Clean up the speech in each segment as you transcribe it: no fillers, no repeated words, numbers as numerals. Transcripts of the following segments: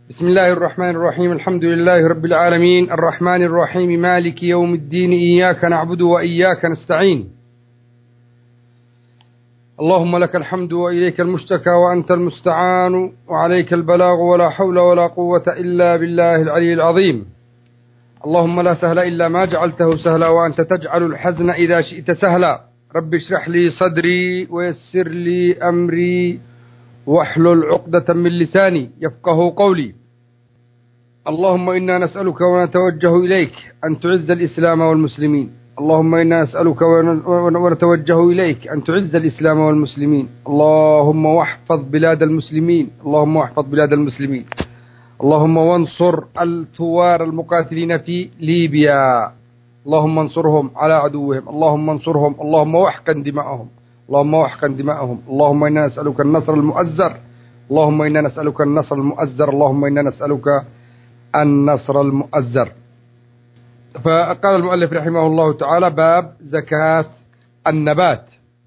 بسم الله الرحمن الرحيم. الحمد لله رب العالمين الرحمن الرحيم مالك يوم الدين، إياك نعبد وإياك نستعين. اللهم لك الحمد وإليك المشتكى وأنت المستعان وعليك البلاغ، ولا حول ولا قوة إلا بالله العلي العظيم. اللهم لا سهل إلا ما جعلته سهلا، وأنت تجعل الحزن إذا شئت سهلا. رب اشرح لي صدري ويسر لي أمري واحلل عقدة من لساني يفقه قولي. اللهم إنا نسألك ونتوجه إليك أن تعز الإسلام والمسلمين. اللهم إنا نسألك ونتوجه إليك أن تعز الإسلام والمسلمين. اللهم واحفظ بلاد المسلمين. اللهم واحفظ بلاد المسلمين. اللهم وانصر الثوار المقاتلين في ليبيا. اللهم انصرهم على عدوهم. اللهم انصرهم. اللهم واحقن دماءهم. اللهم واحقن دماءهم. اللهم إنا نسألك النصر المؤزر. اللهم إنا نسألك النصر المؤزر. اللهم إنا نسألك النصر المؤزر. فقال المؤلف رحمه الله تعالى: باب زكاة النبات.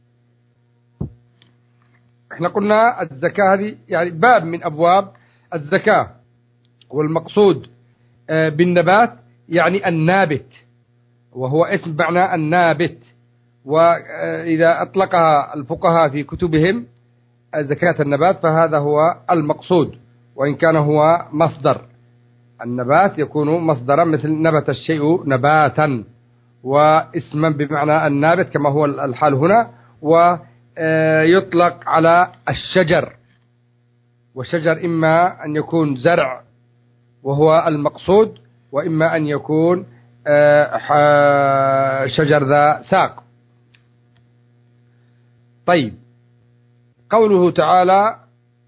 احنا قلنا الزكاة هذه يعني باب من أبواب الزكاة، والمقصود بالنبات يعني النابت، وهو اسم معنى النابت. وإذا أطلقها الفقهاء في كتبهم زكاة النبات فهذا هو المقصود، وإن كان هو مصدر. النبات يكون مصدرا، مثل نبت الشيء نباتا، واسما بمعنى النابت كما هو الحال هنا. ويطلق على الشجر، والشجر إما أن يكون زرع وهو المقصود، وإما أن يكون شجر ذا ساق. طيب، قوله تعالى: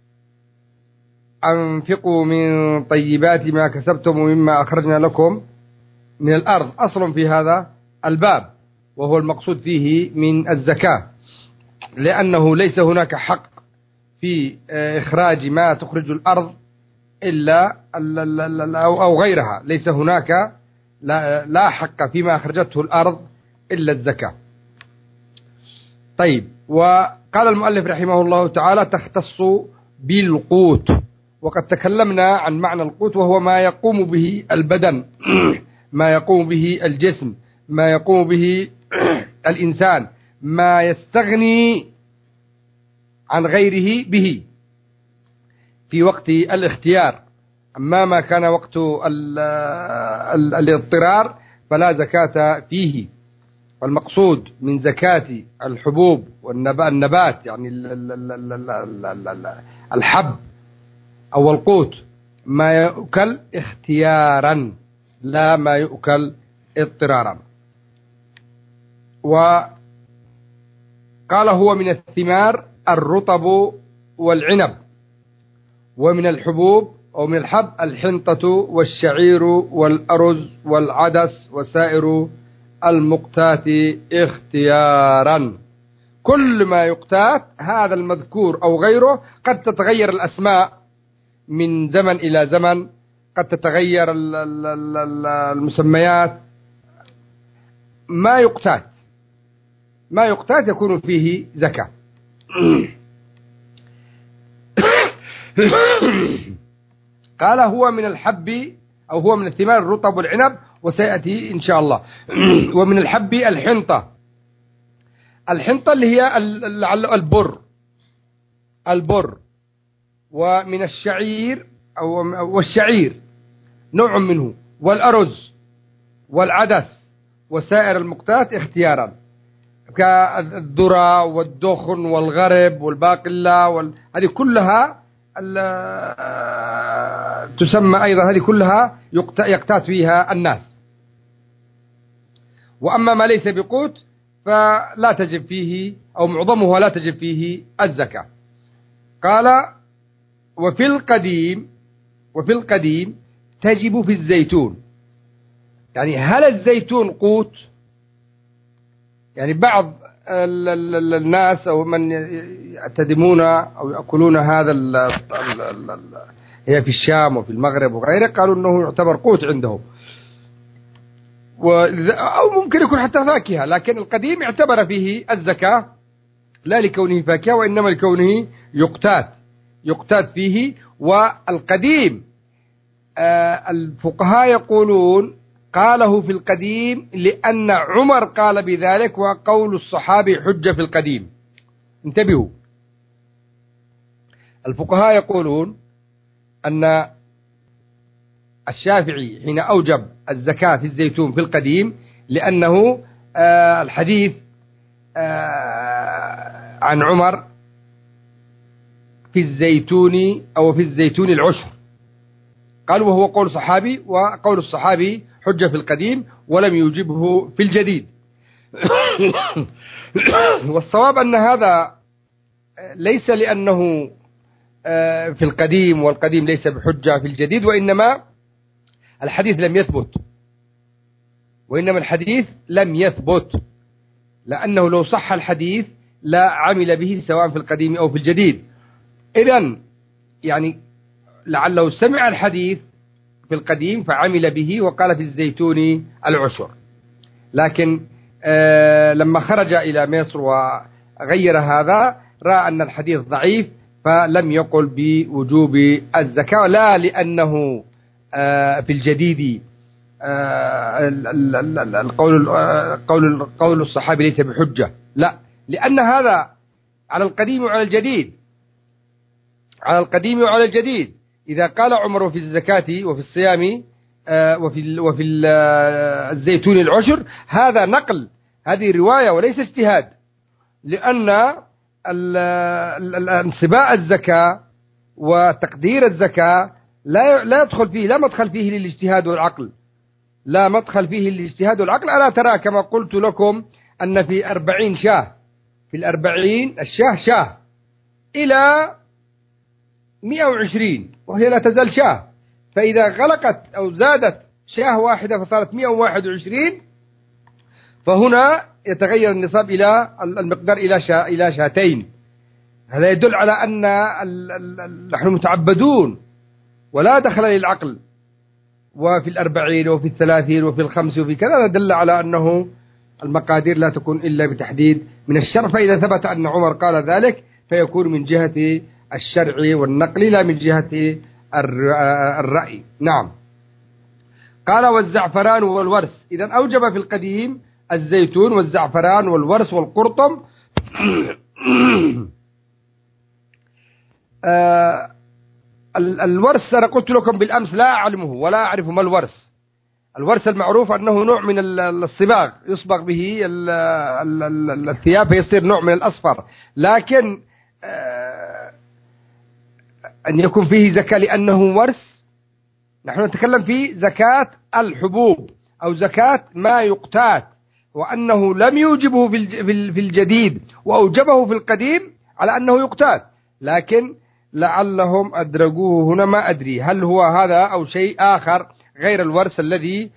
أنفقوا من طيبات ما كسبتم ومما أخرجنا لكم من الأرض، أصل في هذا الباب، وهو المقصود فيه من الزكاة، لأنه ليس هناك حق في إخراج ما تخرج الأرض إلا أو غيرها. ليس هناك لا حق فيما أخرجته الأرض إلا الزكاة. طيب، وقال المؤلف رحمه الله تعالى: تختص بالقوت. وقد تكلمنا عن معنى القوت، وهو ما يقوم به البدن ما يقوم به الجسم، ما يقوم به الإنسان، ما يستغني عن غيره به في وقت الاختيار. أما ما كان وقت الاضطرار فلا زكاة فيه. فالمقصود من زكاة الحبوب والنبات يعني الحب أو القوت ما يؤكل اختيارا، لا ما يؤكل اضطرارا. وقال: هو من الثمار الرطب والعنب، ومن الحبوب أو من الحب الحنطة والشعير والأرز والعدس وسائر المقتات اختيارا. كل ما يقتات، هذا المذكور أو غيره، قد تتغير الأسماء من زمن إلى زمن، قد تتغير المسميات. ما يقتات يكون فيه زكاة. قال: هو من الحب أو هو من الثمار الرطب والعنب، وسيأتي إن شاء الله. ومن الحب الحنطة. الحنطة اللي هي البر. ومن الشعير والشعير نوع منه، والأرز والعدس وسائر المقتات اختيارا، كالذرة والدخن والغرب والباقلة هذه كلها تسمى أيضا، هذه كلها يقتات فيها الناس. وأما ما ليس بقوت فلا تجب فيه، أو معظمها لا تجب فيه الزكاة. قال: وفي القديم تجب في الزيتون. يعني هل الزيتون قوت؟ يعني بعض الناس أو من يعتدمون أو يأكلون هذا هي في الشام وفي المغرب وغيره، قالوا أنه يعتبر قوت عندهم، أو ممكن يكون حتى فاكهة. لكن القديم اعتبر فيه الزكاة، لا لكونه فاكهة، وإنما لكونه يقتات فيه. والقديم الفقهاء يقولون قاله في القديم لأن عمر قال بذلك، وقول الصحابي حجة في القديم. انتبهوا، الفقهاء يقولون أن الشافعي حين أوجب الزكاة في الزيتون في القديم لأنه الحديث عن عمر في الزيتون أو في الزيتون العشر، قالوا وهو قول صحابي، وقول الصحابي حجة في القديم ولم يوجبه في الجديد. والصواب أن هذا ليس لأنه في القديم والقديم ليس بحجة في الجديد، وإنما الحديث لم يثبت، لأنه لو صح الحديث لا عمل به سواء في القديم أو في الجديد. إذن يعني لعله سمع الحديث في القديم فعمل به وقال في الزيتون العشر، لكن لما خرج إلى مصر وغير هذا رأى أن الحديث ضعيف فلم يقل بوجوب الزكاة، لا لأنه في الجديد قول الصحابي ليس بحجة، لا، لأن هذا على القديم وعلى الجديد. إذا قال عمر في الزكاة وفي الصيام وفي الزيتون العشر، هذا نقل، هذه رواية وليس اجتهاد، لأن انصباء الزكاة وتقدير الزكاة لا يدخل فيه، لا مدخل فيه للاجتهاد والعقل، ألا ترى كما قلت لكم أن في 40 شاه، في 40 الشاه شاه إلى 120 وهي لا تزال شاه، فإذا غلقت أو زادت شاه واحدة فصارت 121، فهنا يتغير النصاب إلى المقدار إلى شاتين. هذا يدل على أن نحن متعبدون ولا دخل للعقل، وفي 40 وفي 30 وفي 5 وفي كذا، دل على أنه المقادير لا تكون إلا بتحديد من الشرع. فإذا ثبت أن عمر قال ذلك فيكون من جهة الشرع والنقل لا من جهة الرأي. نعم. قال والزعفران والورس، إذا أوجب في القديم الزيتون والزعفران والورس والقرطم. الورس أنا قلت لكم بالأمس لا أعلمه ولا أعرف ما الورس. الورس المعروف أنه نوع من الصباغ يصبغ به الثياب فيصير نوع من الأصفر، لكن أن يكون فيه زكاة لأنه ورس، نحن نتكلم في زكاة الحبوب أو زكاة ما يقتات، وأنه لم يوجبه في الجديد وأوجبه في القديم على أنه يقتات، لكن لعلهم أدرجوه هنا، ما أدري هل هو هذا أو شيء آخر غير الورس الذي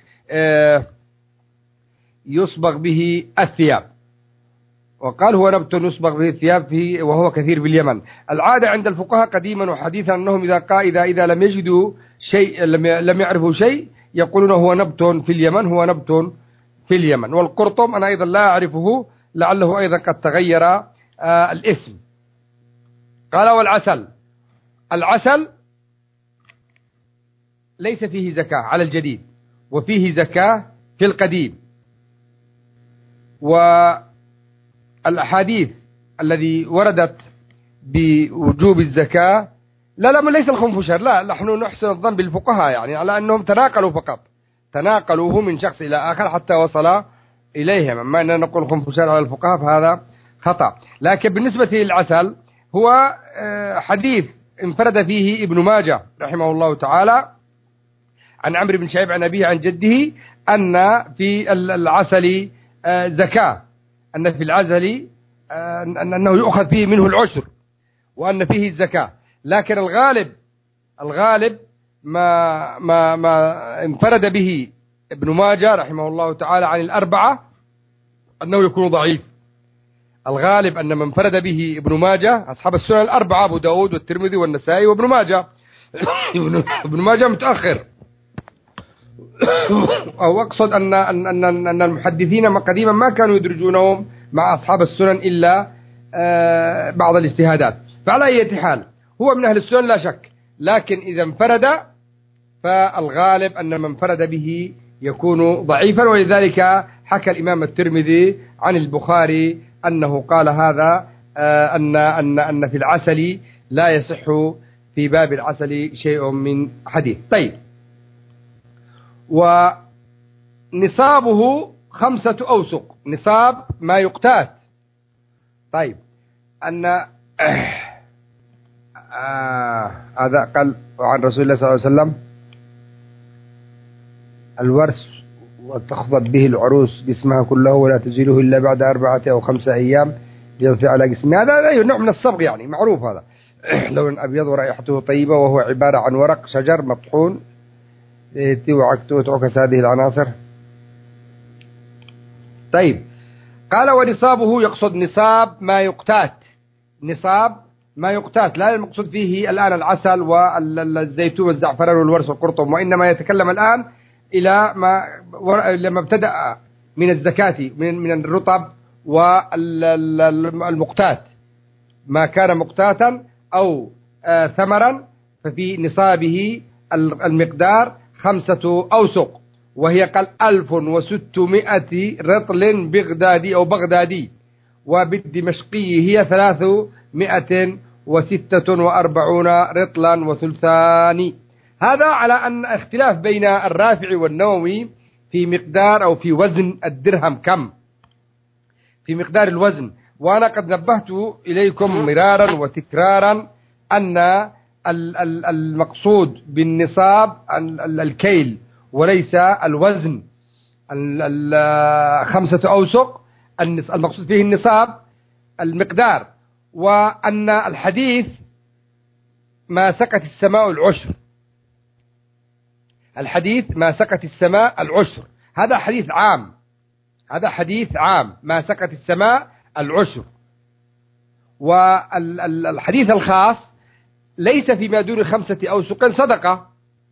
يصبغ به الثياب. وقال هو نبت يصبغ به الثياب فيه وهو كثير باليمن. العادة عند الفقهاء قديما وحديثا أنهم إذا لم يجدوا شيء، لم يعرفوا شيء، يقولون هو نبت في اليمن. والقرطم أنا أيضا لا أعرفه، لعله أيضا قد تغير الاسم. قال العسل ليس فيه زكاة على الجديد، وفيه زكاة في القديم. والأحاديث الذي وردت بوجوب الزكاة لا ليس الخنفشر، لا، نحن نحسن الظن بالفقهاء يعني على أنهم تناقلوه من شخص إلى آخر حتى وصل إليهم. أما أننا نقول خنفشر على الفقهاء فهذا خطأ. لكن بالنسبة للعسل هو حديث انفرد فيه ابن ماجه رحمه الله تعالى عن عمرو بن شعيب عن أبيه عن جده أن في العسل زكاة، أن في العسل أنه يؤخذ فيه منه العشر وأن فيه الزكاة، لكن الغالب ما انفرد به ابن ماجه رحمه الله تعالى عن الأربعة أنه يكون ضعيف. الغالب أن من انفرد به ابن ماجه أصحاب السنن الأربعة، أبو داود والترمذي والنسائي وابن ماجه. ابن ماجه متأخر، أو أقصد أن المحدثين قديما ما كانوا يدرجونهم مع أصحاب السنن إلا بعض الاجتهادات. فعلى أي حال هو من أهل السنن لا شك، لكن إذا انفرد فالغالب أن من انفرد به يكون ضعيفا، ولذلك حكى الإمام الترمذي عن البخاري أنه قال هذا أن في العسل لا يصح في باب العسل شيء من حديث. طيب، ونصابه 5 أوسق، نصاب ما يقتات. طيب، أن هذا قال عن رسول الله صلى الله عليه وسلم: الورث وتخبط به العروس جسمها كله ولا تزيله إلا بعد 4 أو 5 أيام ليضفي على جسمها. هذا نوع من الصبغ، يعني معروف هذا. لون أبيض ورائحته طيبة، وهو عبارة عن ورق شجر مطحون وتعكس هذه العناصر. طيب، قال: ونصابه يقصد نصاب ما يقتات، نصاب ما يقتات، لا المقصود فيه الآن العسل والزيتون والزعفران والورس والقرطم، وإنما يتكلم الآن إلى ما لما ابتدأ من الزكاة من الرطب والمقتات، ما كان مقتاتا أو ثمرا ففي نصابه المقدار 5 أوسق، وهي قال 1600 رطل بغدادي أو بغدادي، وبالدمشقي هي 346 رطلا وثلثان. هذا على أن اختلاف بين الرافع والنووي في مقدار أو في وزن الدرهم كم، في مقدار الوزن. وأنا قد نبهت إليكم مرارا وتكرارا أن المقصود بالنصاب الكيل وليس الوزن. 5 أوسق المقصود فيه النصاب المقدار، وأن الحديث ما سقت السماء العشر، الحديث ما سقت السماء العشر، هذا حديث عام، هذا حديث عام، ما سقت السماء العشر. والحديث الخاص ليس فيما دون 5 أوسق صدقة.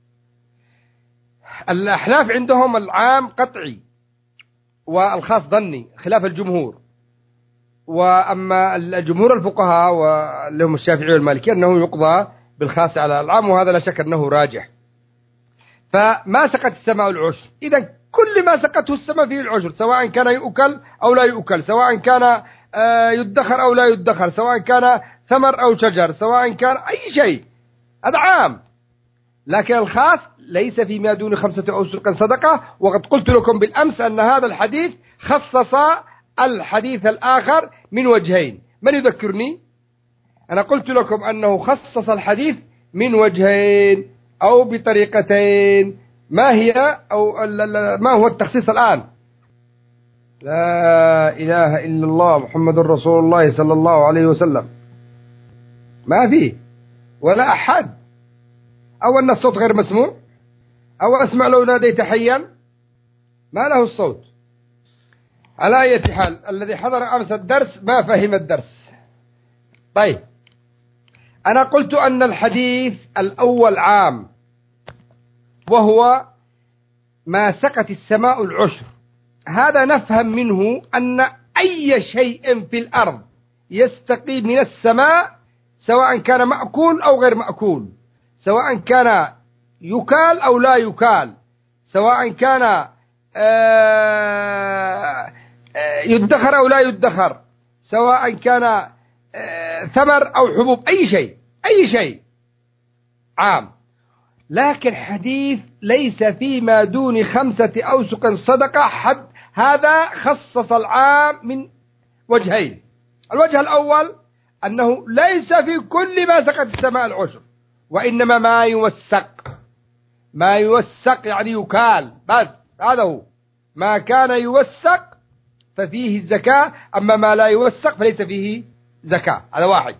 الأحناف عندهم العام قطعي والخاص ظني خلاف الجمهور، وأما الجمهور الفقهاء ولهم الشافعي والمالكي أنه يقضى بالخاص على العام، وهذا لا شك أنه راجح. فما سقت السماء العشر، إذا كل ما سقته السماء فيه العشر، سواء كان يؤكل أو لا يؤكل، سواء كان يدخر أو لا يدخر، سواء كان ثمر أو شجر، سواء كان أي شيء، هذا عام. لكن الخاص ليس فيما دون 5 أوسق صدقة. وقد قلت لكم بالأمس أن هذا الحديث خصص الحديث الآخر من وجهين. من يذكرني؟ أنا قلت لكم أنه خصص الحديث من وجهين أو بطريقتين. ما هي أو ما هو التخصيص الآن؟ لا إله إلا الله محمد رسول الله صلى الله عليه وسلم، ما فيه ولا أحد، أو أن الصوت غير مسموع، أو أسمع لو ناديت حيا، ما له الصوت. على أي حال، الذي حضر أمس الدرس ما فهم الدرس. طيب، أنا قلت أن الحديث الأول عام، وهو ما سقت السماء العشر. هذا نفهم منه أن أي شيء في الأرض يستقي من السماء، سواء كان مأكول أو غير مأكول، سواء كان يكال أو لا يكال، سواء كان يدخر أو لا يدخر، سواء كان ثمر أو حبوب، أي شيء، أي شيء عام. لكن حديث ليس فيما دون 5 أوسق صدقة حد، هذا خصص العام من وجهين. الوجه الأول أنه ليس في كل ما سقت السماء العشر، وإنما ما يوسق، ما يوسق يعني يكال بس، هذا هو ما كان يوسق ففيه الزكاة، أما ما لا يوسق فليس فيه زكاة. هذا واحد.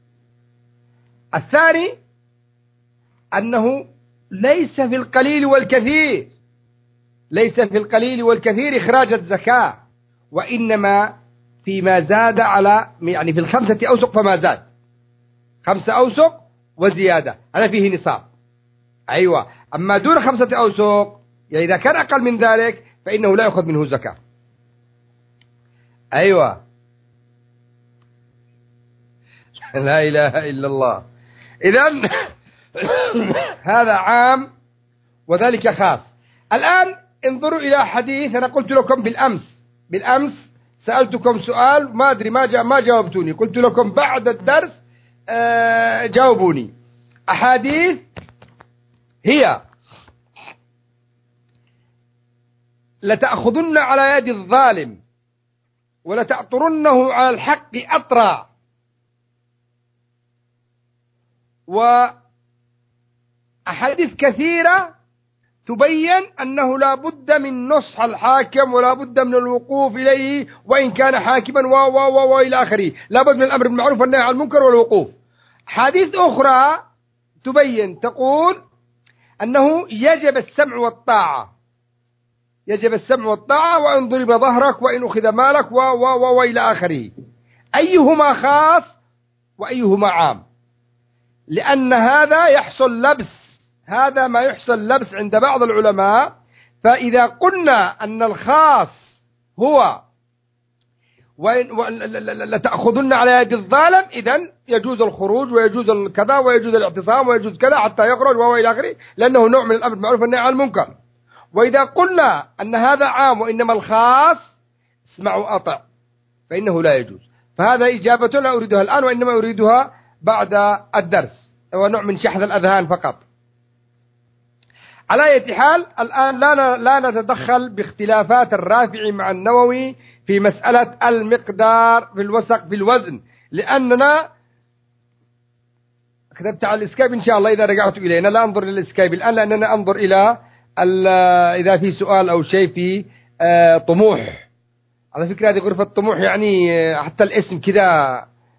الثاني أنه ليس في القليل والكثير، ليس في القليل والكثير إخراج الزكاة، وإنما فيما زاد على يعني في 5 أوسق فما زاد، 5 أوسق وزيادة، هذا فيه نصاب. أيوة. أما دون 5 أوسق يعني إذا كان أقل من ذلك فإنه لا يأخذ منه زكاة. أيوة. لا إله إلا الله. إذن هذا عام وذلك خاص. الآن انظروا إلى حديث أنا قلت لكم بالأمس سألتكم سؤال ما أدري ما جاوبتوني، قلت لكم بعد الدرس جاوبوني. أحاديث هي لتأخذن على يد الظالم ولتأطرنه على الحق أطرا، وأحاديث كثيرة تبين أنه لا بد من نصح الحاكم ولا بد من الوقوف إليه وإن كان حاكما وإلى آخره، لا بد من الأمر بالمعروف والنهي عن المنكر والوقوف. حديث أخرى تبين تقول أنه يجب السمع والطاعة وإن ضرب ظهرك وإن أخذ مالك وإلى آخره. أيهما خاص وأيهما عام؟ لأن هذا يحصل لبس، هذا ما يحصل لبس عند بعض العلماء. فإذا قلنا أن الخاص هو لتأخذن على يد الظالم، إذن يجوز الخروج ويجوز الكذا ويجوز الاعتصام ويجوز كذا حتى يخرج وإلى آخره، لأنه نوع من الأمر بالمعروف والنهي عن المنكر. وإذا قلنا أن هذا عام وإنما الخاص اسمعوا أطع فإنه لا يجوز. فهذا إجابة لا أريدها الآن وإنما أريدها بعد الدرس، هو نوع من شحذ الأذهان فقط. على أي حال الآن لا نتدخل باختلافات الرافعي مع النووي في مسألة المقدار في الوسق في الوزن، لأننا كتبت على الإسكايب إن شاء الله إذا رجعت إلينا. لا أنظر للإسكايب الآن لأننا أنظر إلى إذا في سؤال أو شيء في طموح. على فكرة هذه غرفة طموح يعني حتى الاسم كذا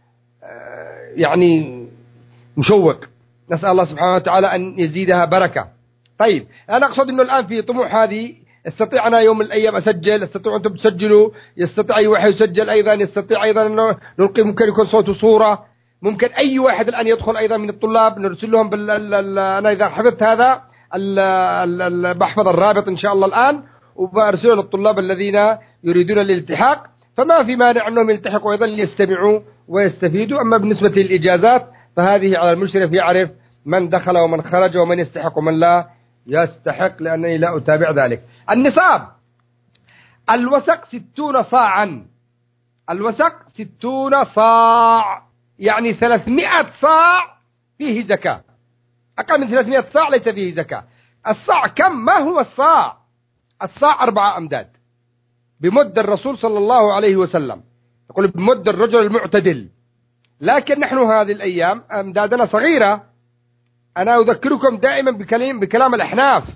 يعني مشوق، نسأل الله سبحانه وتعالى أن يزيدها بركة. طيب أنا أقصد أنه الآن في طموح هذه استطيع أنا يوم من الأيام أسجل، استطيع أنتم تسجلوا، يستطيع أي واحد يسجل أيضا، يستطيع أيضا أنه نلقي، ممكن يكون صوت وصورة، ممكن أي واحد الآن يدخل أيضا من الطلاب نرسل لهم أنا إذا حفظت هذا بحفظ الرابط إن شاء الله الآن وبأرسله للطلاب الذين يريدون الالتحاق، فما في مانع أنهم يلتحقوا أيضا ليستمعوا ويستفيدوا. أما بالنسبة للإجازات فهذه على المشرف يعرف من دخل ومن خرج ومن يستحق ومن لا يستحق، لأنني لا أتابع ذلك. النصاب الوسق 60 صاعا، الوسق 60 صاع يعني 300 صاع فيه زكاة، أقل من 300 صاع ليس فيه زكاة. الصاع كم؟ ما هو الصاع؟ الصاع 4 أمداد بمد الرسول صلى الله عليه وسلم، يقول بمد الرجل المعتدل. لكن نحن هذه الأيام أمدادنا صغيرة. أنا أذكركم دائما بكلام الأحناف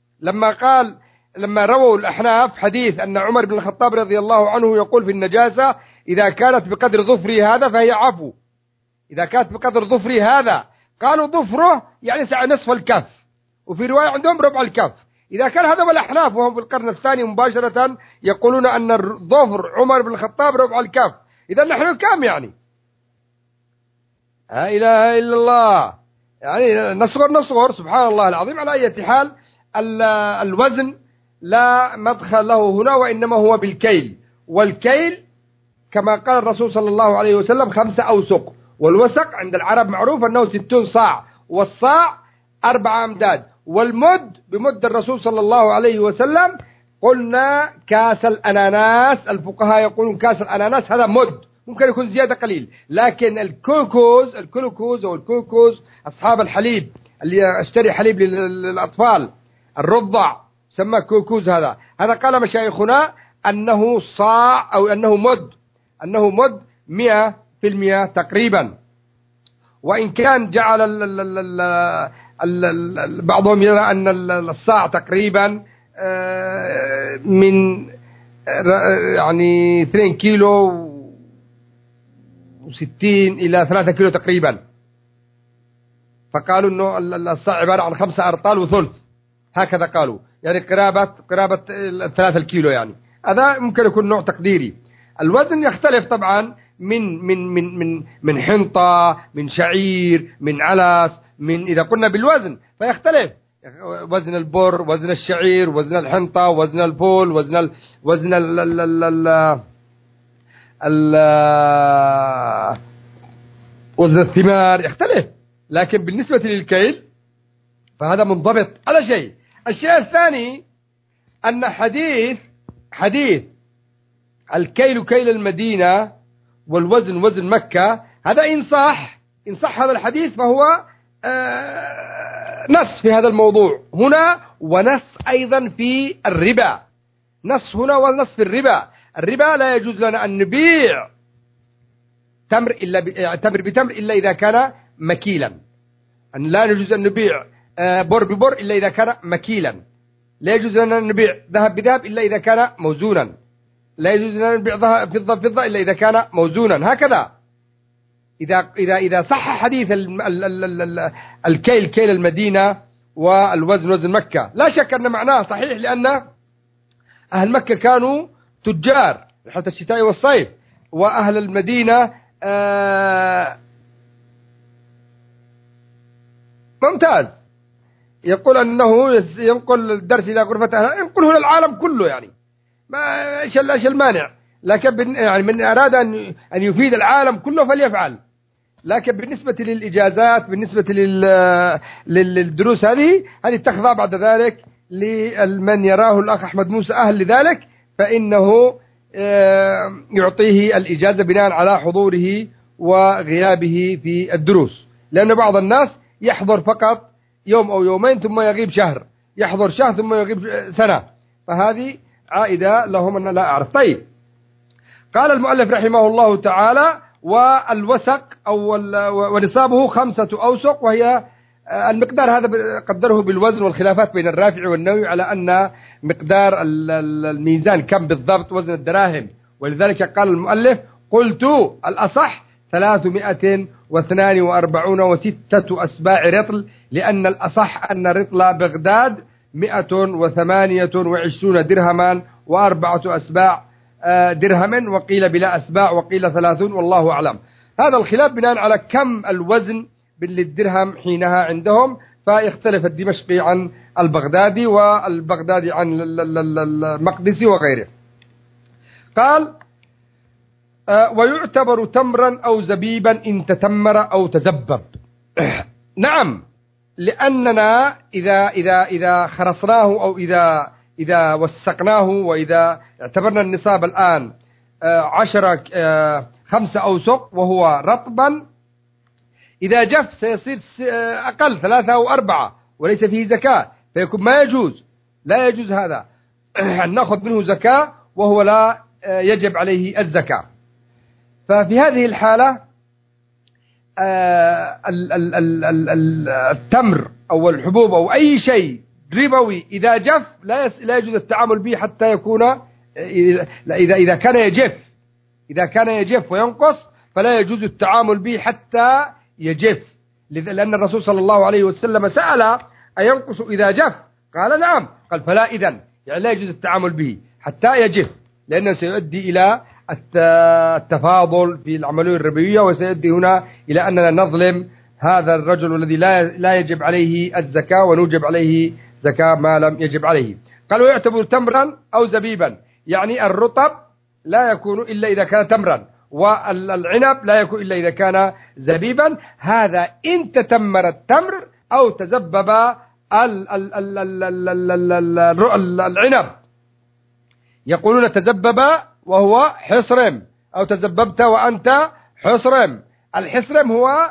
لما رووا الأحناف حديث أن عمر بن الخطاب رضي الله عنه يقول في النجاسة إذا كانت بقدر ظفري هذا فهي عفو، إذا كانت بقدر ظفري هذا، قالوا ظفره يعني نصف الكف، وفي رواية عندهم ربع الكف. إذا كان هذا والأحناف وهم في القرن الثاني مباشرة يقولون أن ظفر عمر بن الخطاب ربع الكف، إذا نحن كم يعني؟ لا إله إلا الله، يعني نصغر سبحان الله العظيم. على أي حال الوزن لا مدخل له هنا وإنما هو بالكيل، والكيل كما قال الرسول صلى الله عليه وسلم 5 أوسق، والوسق عند العرب معروف أنه 60 صاع، والصاع 4 أمداد، والمد بمد الرسول صلى الله عليه وسلم. قلنا كاس الأناناس، الفقهاء يقولون كاس الأناناس هذا مد، ممكن يكون زيادة قليل، لكن الكلوكوز أو الكوكوز أصحاب الحليب اللي اشتري حليب للأطفال الرضع سمى كوكوز، هذا قال مشايخنا أنه صاع أو أنه مد 100% تقريبا. وإن كان جعل بعضهم يرى أن الصاع تقريبا من يعني 2 كيلو و60 إلى 3 كيلو تقريبا، فقالوا أنه الصاع عبارة عن 5 أرطال وثلث، هكذا قالوا، يعني قرابة 3 كيلو، يعني هذا ممكن يكون نوع تقديري. الوزن يختلف طبعا من حنطة، من شعير، من علس، من إذا قلنا بالوزن فيختلف، وزن البر، وزن الشعير، وزن الحنطة، وزن الفول، وزن الثمار يختلف. لكن بالنسبة للكيل فهذا منضبط على شيء. الشيء الثاني أن حديث الكيل كيل المدينة والوزن وزن مكة، هذا إن صح هذا الحديث فهو نص في هذا الموضوع هنا، ونص أيضا في الربا، نص هنا ونص في الربا لا يجوز لنا أن نبيع تمر بتمر إلا إذا كان مكيلا، أن لا يجوز أن نبيع بر ببر إلا إذا كان مكيلا، لا يجوز لنا أن نبيع ذهب بذهب إلا إذا كان موزونا، لا يجوز لنا أن نبيع فضة بفضة إلا إذا كان موزونا، هكذا. إذا صح حديث الكيل كيل المدينة والوزن وزن مكة، لا شك أن معناه صحيح، لأن أهل مكة كانوا تجار حتى الشتاء والصيف، وأهل المدينة ممتاز. يقول أنه ينقل الدرس إلى غرفة أهل، ينقله للعالم كله، يعني ما إيش المانع، لكن يعني من أراد أن يفيد العالم كله فليفعل. لكن بالنسبة للإجازات، بالنسبة للدروس هذه تخضع بعد ذلك لمن يراه الأخ أحمد موسى أهل لذلك، فإنه يعطيه الإجازة بناء على حضوره وغيابه في الدروس، لأن بعض الناس يحضر فقط يوم أو يومين ثم يغيب شهر، يحضر شهر ثم يغيب سنة، فهذه عائدة لهم أن لا أعرف. طيب، قال المؤلف رحمه الله تعالى: والوسق ونصابه 5 أوسق، وهي المقدار هذا قدره بالوزن، والخلافات بين الرافع والنووي على أن مقدار الميزان كم بالضبط وزن الدراهم، ولذلك قال المؤلف: قلت الأصح 342 و6 أسباع رطل، لأن الأصح أن رطل بغداد 128 درهما و4 أسباع درهما، وقيل بلا أسباع، وقيل 30، والله أعلم. هذا الخلاف بناء على كم الوزن للدرهم حينها عندهم، فيختلف الدمشقي عن البغدادي، والبغدادي عن المقدسي وغيره. قال: ويعتبر تمرا أو زبيبا إن تتمر أو تزبب. نعم، لأننا إذا خرصناه أو إذا وسقناه، وإذا اعتبرنا النصاب الآن 5 أوسق وهو رطبا، إذا جف سيصير أقل 3 أو 4 وليس فيه زكاة، فيكون ما يجوز، لا يجوز هذا أن نأخذ منه زكاة وهو لا يجب عليه الزكاة. ففي هذه الحالة التمر أو الحبوب أو أي شيء ربوي إذا جف لا يجوز التعامل به حتى يكون، إذا كان يجف وينقص فلا يجوز التعامل به حتى يجف، لأن الرسول صلى الله عليه وسلم سأل: أينقص إذا جف؟ قال: نعم. قال: فلا إذن، يعني لا يجوز التعامل به حتى يجف، لأنه سيؤدي إلى التفاضل في العملية الربوية، وسيؤدي هنا إلى أننا نظلم هذا الرجل الذي لا يجب عليه الزكاة، ونوجب عليه زكاة ما لم يجب عليه. قال: ويعتبر تمرا أو زبيبا، يعني الرطب لا يكون إلا إذا كان تمرا، والعنب لا يكون إلا إذا كان زبيبا. هذا إن تتمر التمر أو تزبب العنب. يقولون تزبب وهو حصرم، أو تزببت وأنت حصرم. الحصرم هو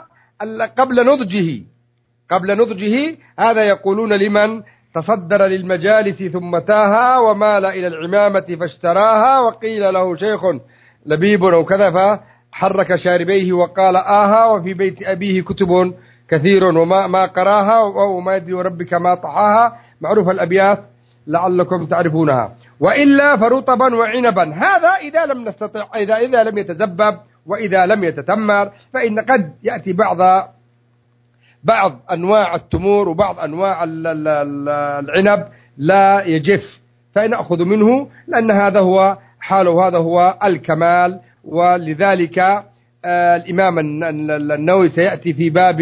قبل نضجه، هذا يقولون لمن تصدر للمجالس ثم تاها ومال إلى العمامة فاشتراها، وقيل له شيخ لبيب أو كذا فحرك شاربيه وقال آها، وفي بيت أبيه كتب كثير وما قراها، وما يدري وربك ما طحاها. معروف الأبيات لعلكم تعرفونها. وإلا فرطبا وعنبا، هذا إذا لم نستطع، إذا لم يتزبب وإذا لم يتتمر، فإن قد يأتي بعض أنواع التمور وبعض أنواع العنب لا يجف، فنأخذ منه، لأن هذا هو حاله، هذا هو الكمال. ولذلك الإمام النووي سيأتي في باب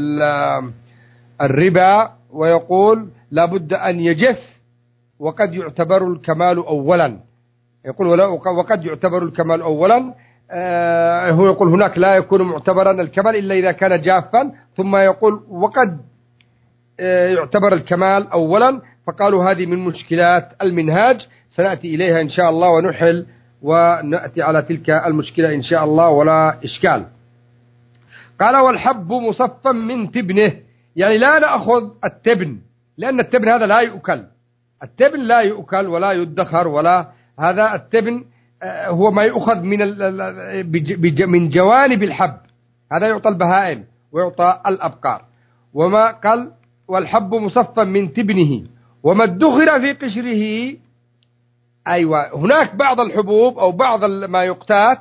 الربا ويقول: لابد أن يجف، وقد يعتبر الكمال أولا. يقول: وقد يعتبر الكمال أولا. هو يقول هناك لا يكون معتبرا الكمال إلا إذا كان جافا، ثم يقول: وقد يعتبر الكمال أولا، فقالوا هذه من مشكلات المنهاج، سنأتي إليها إن شاء الله ونحل ونأتي على تلك المشكلة إن شاء الله ولا إشكال. قال والحب مصفى من تبنه، يعني لا نأخذ التبن، لأن التبن هذا لا يؤكل، التبن لا يؤكل ولا يدخر، ولا هذا التبن هو ما يؤخذ من جوانب الحب، هذا يعطى البهائم ويعطى الأبقار. وما قال والحب مصفى من تبنه وما ادخر في قشره، أيوة هناك بعض الحبوب أو بعض ما يقتات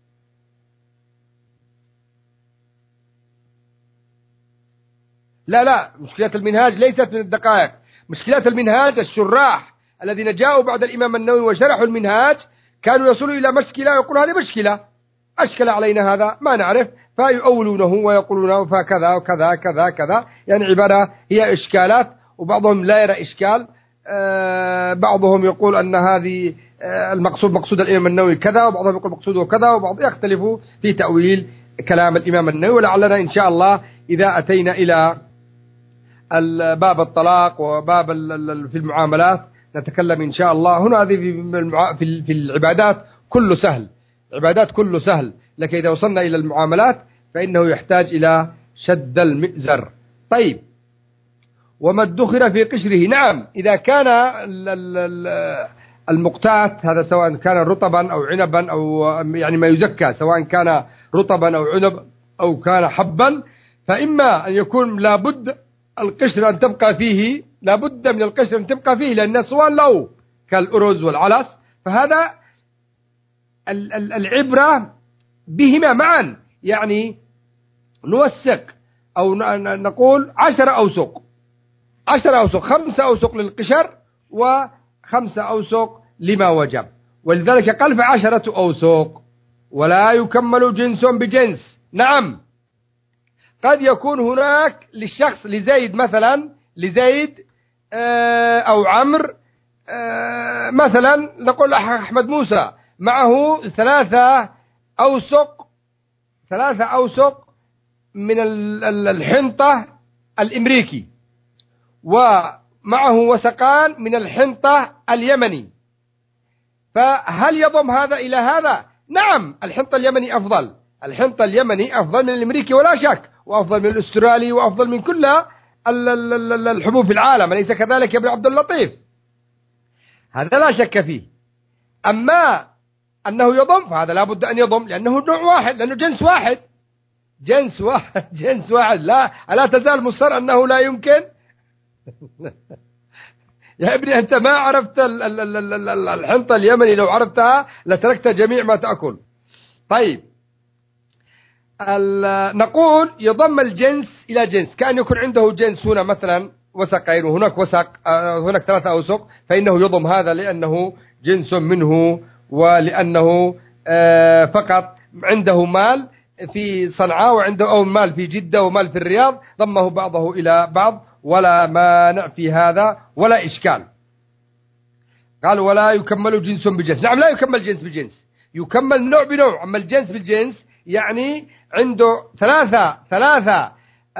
لا مشكلة المنهاج ليست من الدقائق، مشكلة المنهاج الشراح الذين جاءوا بعد الإمام النووي وشرحوا المنهاج كانوا يصلوا إلى مشكلة ويقول هذه مشكلة أشكل علينا هذا ما نعرف، فيؤولونه ويقولونه فكذا وكذا كذا كذا، يعني عبارة هي إشكالات، وبعضهم لا يرى إشكال، بعضهم يقول أن هذه المقصود مقصود الإمام النووي كذا، وبعضهم يقول مقصوده كذا، وبعض يختلفوا في تأويل كلام الإمام النووي. ولعلنا إن شاء الله إذا أتينا إلى باب الطلاق وباب في المعاملات نتكلم إن شاء الله. هنا هذه في العبادات كله سهل، العبادات كله سهل، لكن إذا وصلنا إلى المعاملات فإنه يحتاج إلى شد المئزر. طيب وما ادخر في قشره، نعم إذا كان المقتات هذا سواء كان رطبا أو عنبا أو يعني ما يزكى، سواء كان رطبا أو عنب أو كان حبا، فإما أن يكون لابد القشر أن تبقى فيه، لابد من القشر أن تبقى فيه، لأن سواء له كالأرز والعلس، فهذا العبرة بهما معا، يعني نوثق أو نقول 10 أوسق، 5 أوسق للقشر و5 أوسق لما وجب، ولذلك قال ف10 أوسق ولا يكمل جنس بجنس. نعم قد يكون هناك للشخص لزيد مثلا، لزيد أو عمرو مثلا، نقول أحمد موسى معه 3 أوسق من الحنطة الإمريكي، ومعه وسقان من الحنطة اليمني، فهل يضم هذا إلى هذا؟ نعم الحنطة اليمني أفضل، الحنطة اليمني أفضل من الأمريكي ولا شك، وأفضل من الأسترالي، وأفضل من كل الحبوب في العالم، أليس كذلك يا ابن عبد اللطيف؟ هذا لا شك فيه. أما أنه يضم فهذا لا بد أن يضم، لأنه نوع واحد، لأنه جنس واحد، جنس واحد. لا تزال مصر أنه لا يمكن يا ابني أنت ما عرفت الحنطة اليمني، لو عرفتها لتركت جميع ما تأكل. طيب نقول يضم الجنس إلى جنس، كأن يكون عنده جنس هنا مثلا وسقين وهناك هناك 3 أوسق، فإنه يضم هذا لأنه جنس منه، ولأنه فقط عنده مال في صنعاء وعنده أو مال في جدة ومال في الرياض، ضمه بعضه إلى بعض ولا مانع في هذا ولا إشكال. قال ولا يكمل جنس بجنس، نعم لا يكمل جنس بجنس، يكمل نوع بنوع. أما الجنس بالجنس يعني عنده 3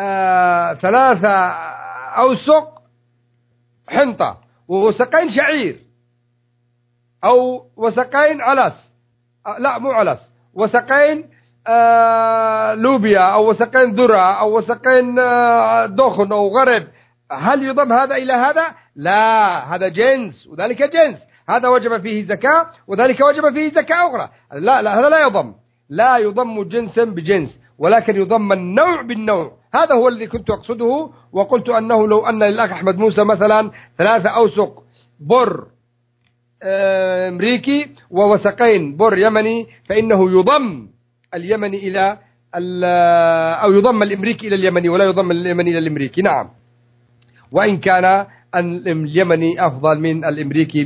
أوسق حنطة ووسقين شعير أو وسقين علس، لا مو علس، وسقين لوبيا أو وسقين ذرة أو وسقين دخن أو غرب، هل يضم هذا إلى هذا؟ لا، هذا جنس وذلك جنس، هذا وجب فيه زكاة وذلك وجب فيه زكاة أخرى. لا هذا لا يضم جنسا بجنس، ولكن يضم النوع بالنوع. هذا هو الذي كنت أقصده، وقلت أنه لو أن للأخ أحمد موسى مثلا 3 أوسق بر أمريكي ووسقين بر يمني، فإنه يضم اليمني إلى أو يضم الأمريكي إلى اليمني، ولا يضم اليمني إلى الأمريكي. نعم، وإن كان اليمني أفضل من الأمريكي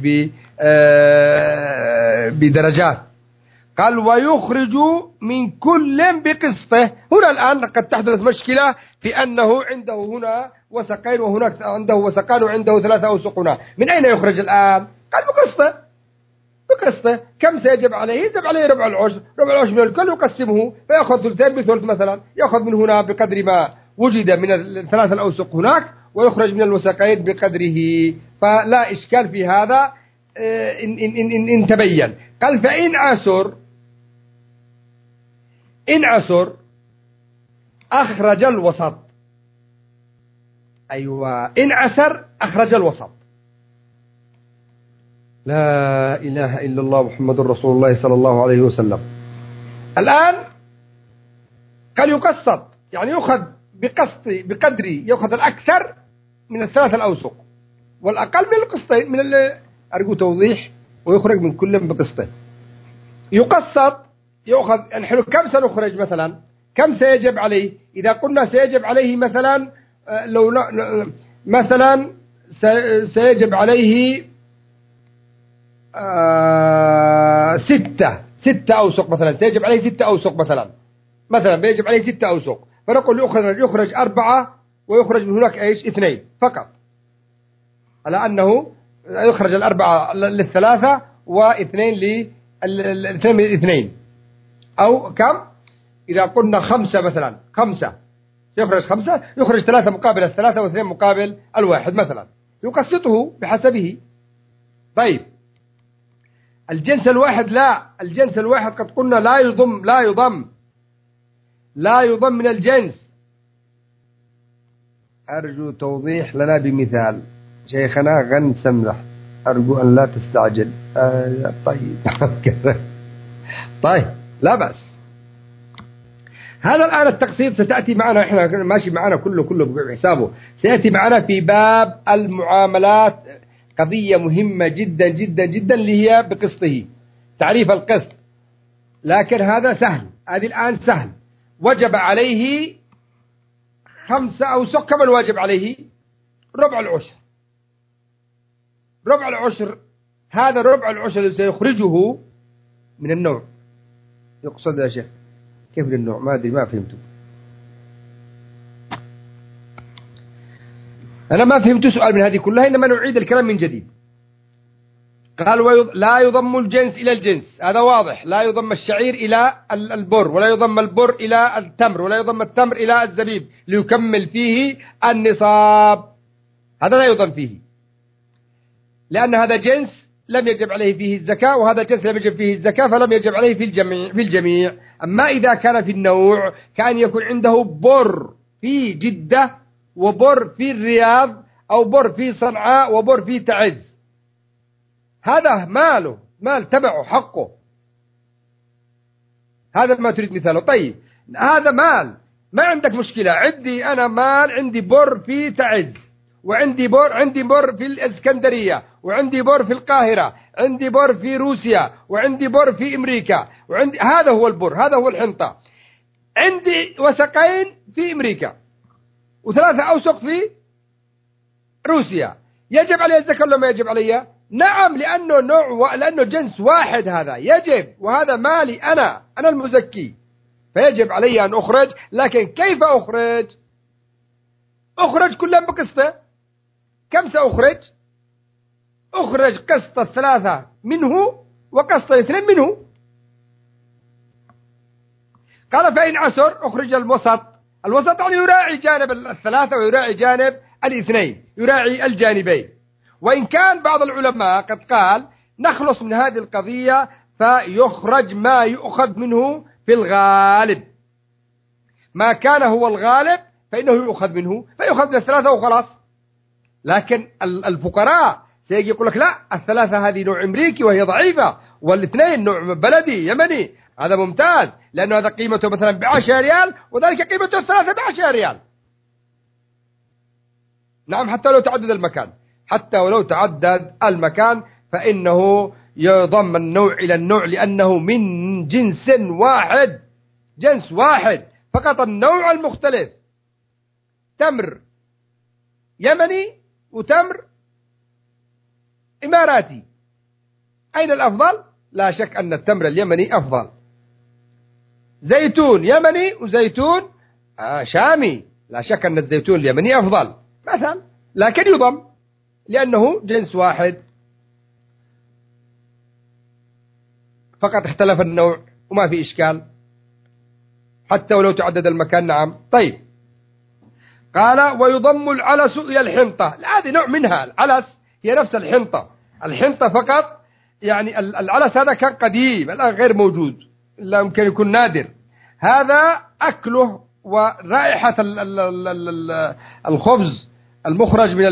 بدرجات. قال ويخرج من كل بقسطه. هنا الآن قد تحدث مشكلة في أنه عنده هنا وسقين وهناك عنده وسقان وعنده 3 أوسق هنا، من أين يخرج الآن؟ قال بقسطه. كم سيجب عليه؟ يجب عليه ربع العشر من الكل، يقسمه فيأخذ 2/3 مثلا، يأخذ من هنا بقدر ما وجد من 3 الأوسق هناك، ويخرج من الوسقين بقدره، فلا إشكال في هذا إن تبين. قال فإن عسر أخرج الوسط. أيوة، إن عسر أخرج الوسط. لا إله إلا الله محمد رسول الله صلى الله عليه وسلم. الآن قال يقسط، يعني يؤخذ بقدر، يؤخذ الأكثر من الثلاثة الأوسق والأقل من القسطين، أرجو توضيح، ويخرج من كل بقسطين. يقسط يؤخذ، نحن كم سنخرج مثلا، كم سيجب عليه؟ إذا قلنا سيجب عليه مثلا، لو مثلا سيجب عليه 6 أوسق مثلا، سيجب عليه 6 أوسق مثلا بيجب عليه 6 أوسق، فنقول يخرج 4 ويخرج من هناك إيش 2 فقط، على أنه يخرج 4 للثلاثة واثنين الاثنين من الاثنين، أو كم؟ إذا قلنا 5 مثلا، 5 يخرج 5، يخرج 3 مقابل 3 و2 مقابل 1 مثلا، يقسطه بحسبه. طيب الجنس الواحد لا، الجنس الواحد قد قلنا لا يضم من الجنس. أرجو توضيح لنا بمثال. شيخنا غن سمح، أرجو أن لا تستعجل. طيب طيب لا بأس. هذا الآن التقسيط ستأتي معنا، إحنا ماشي معنا كله بحسابه، سيأتي معنا في باب المعاملات قضية مهمة جدا جدا جدا اللي هي بقسطه، تعريف القسط. لكن هذا سهل، هذه الآن سهل. وجب عليه 5 أوسق. كم الواجب عليه؟ ربع العشر. هذا ربع العشر اللي سيخرجه من النوع. يقصد يا شيخ كيف النوع؟ ما أدري، ما فهمته. أنا ما فهمت سؤال من هذه كلها، إنما نعيد الكلام من جديد. قال لا يضم الجنس إلى الجنس، هذا واضح. لا يضم الشعير إلى البر، ولا يضم البر إلى التمر، ولا يضم التمر إلى الزبيب ليكمل فيه النصاب، هذا لا يضم فيه، لأن هذا جنس لم يجب عليه فيه الزكاة، وهذا جنس لم يجب فيه الزكاة، فلم يجب عليه في الجميع. أما إذا كان في النوع، كأن يكون عنده بر في جدة، وبر في الرياض، أو بر في صنعاء، وبر في تعز، هذا ماله، مال تبعه حقه، هذا ما تريد مثاله. طيب هذا مال، ما عندك مشكلة، عندي أنا مال، عندي بر في تعز، وعندي بر في الإسكندرية، وعندي بر في القاهرة، عندي بر في روسيا، وعندي بر في أمريكا، هذا هو البر، هذا هو الحنطة. عندي وسقين في أمريكا، و3 أوسق في روسيا، يجب علي الزكاة ولا ما يجب علي؟ نعم، لأنه جنس واحد، هذا يجب، وهذا مالي أنا المزكي، فيجب علي أن أخرج. لكن كيف أخرج كلهم بقسطه. كم سأخرج؟ أخرج قسط 3 منه وقسط 2 منه. قال فإن عسر أخرج الوسط يعني يراعي جانب 3 ويراعي جانب 2، يراعي الجانبين. وإن كان بعض العلماء قد قال نخلص من هذه القضية، فيخرج ما يؤخذ منه في الغالب، ما كان هو الغالب فإنه يؤخذ منه، فيؤخذ من 3 وخلاص. لكن الفقراء سيجي يقول لك لا، 3 هذه نوع أمريكي وهي ضعيفة، وال2 نوع بلدي يمني، هذا ممتاز، لأنه هذا قيمته مثلا ب10 ريال، وذلك قيمته 3 ب10 ريال. نعم، حتى ولو تعدد المكان، فإنه يضم النوع إلى النوع، لأنه من جنس واحد، فقط النوع المختلف. تمر يمني وتمر إماراتي، أين الأفضل؟ لا شك أن التمر اليمني أفضل. زيتون يمني وزيتون شامي، لا شك أن الزيتون اليمني أفضل مثلا، لكن يضم لأنه جنس واحد، فقط اختلف النوع وما في إشكال، حتى ولو تعدد المكان. نعم. طيب قال ويضم العلس إلى الحنطة. هذه نوع منها، العلس هي نفس الحنطة، الحنطة فقط يعني العلس هذا كان قديم الآن غير موجود، لا يمكن يكون نادر. هذا أكله ورائحة الخبز المخرج من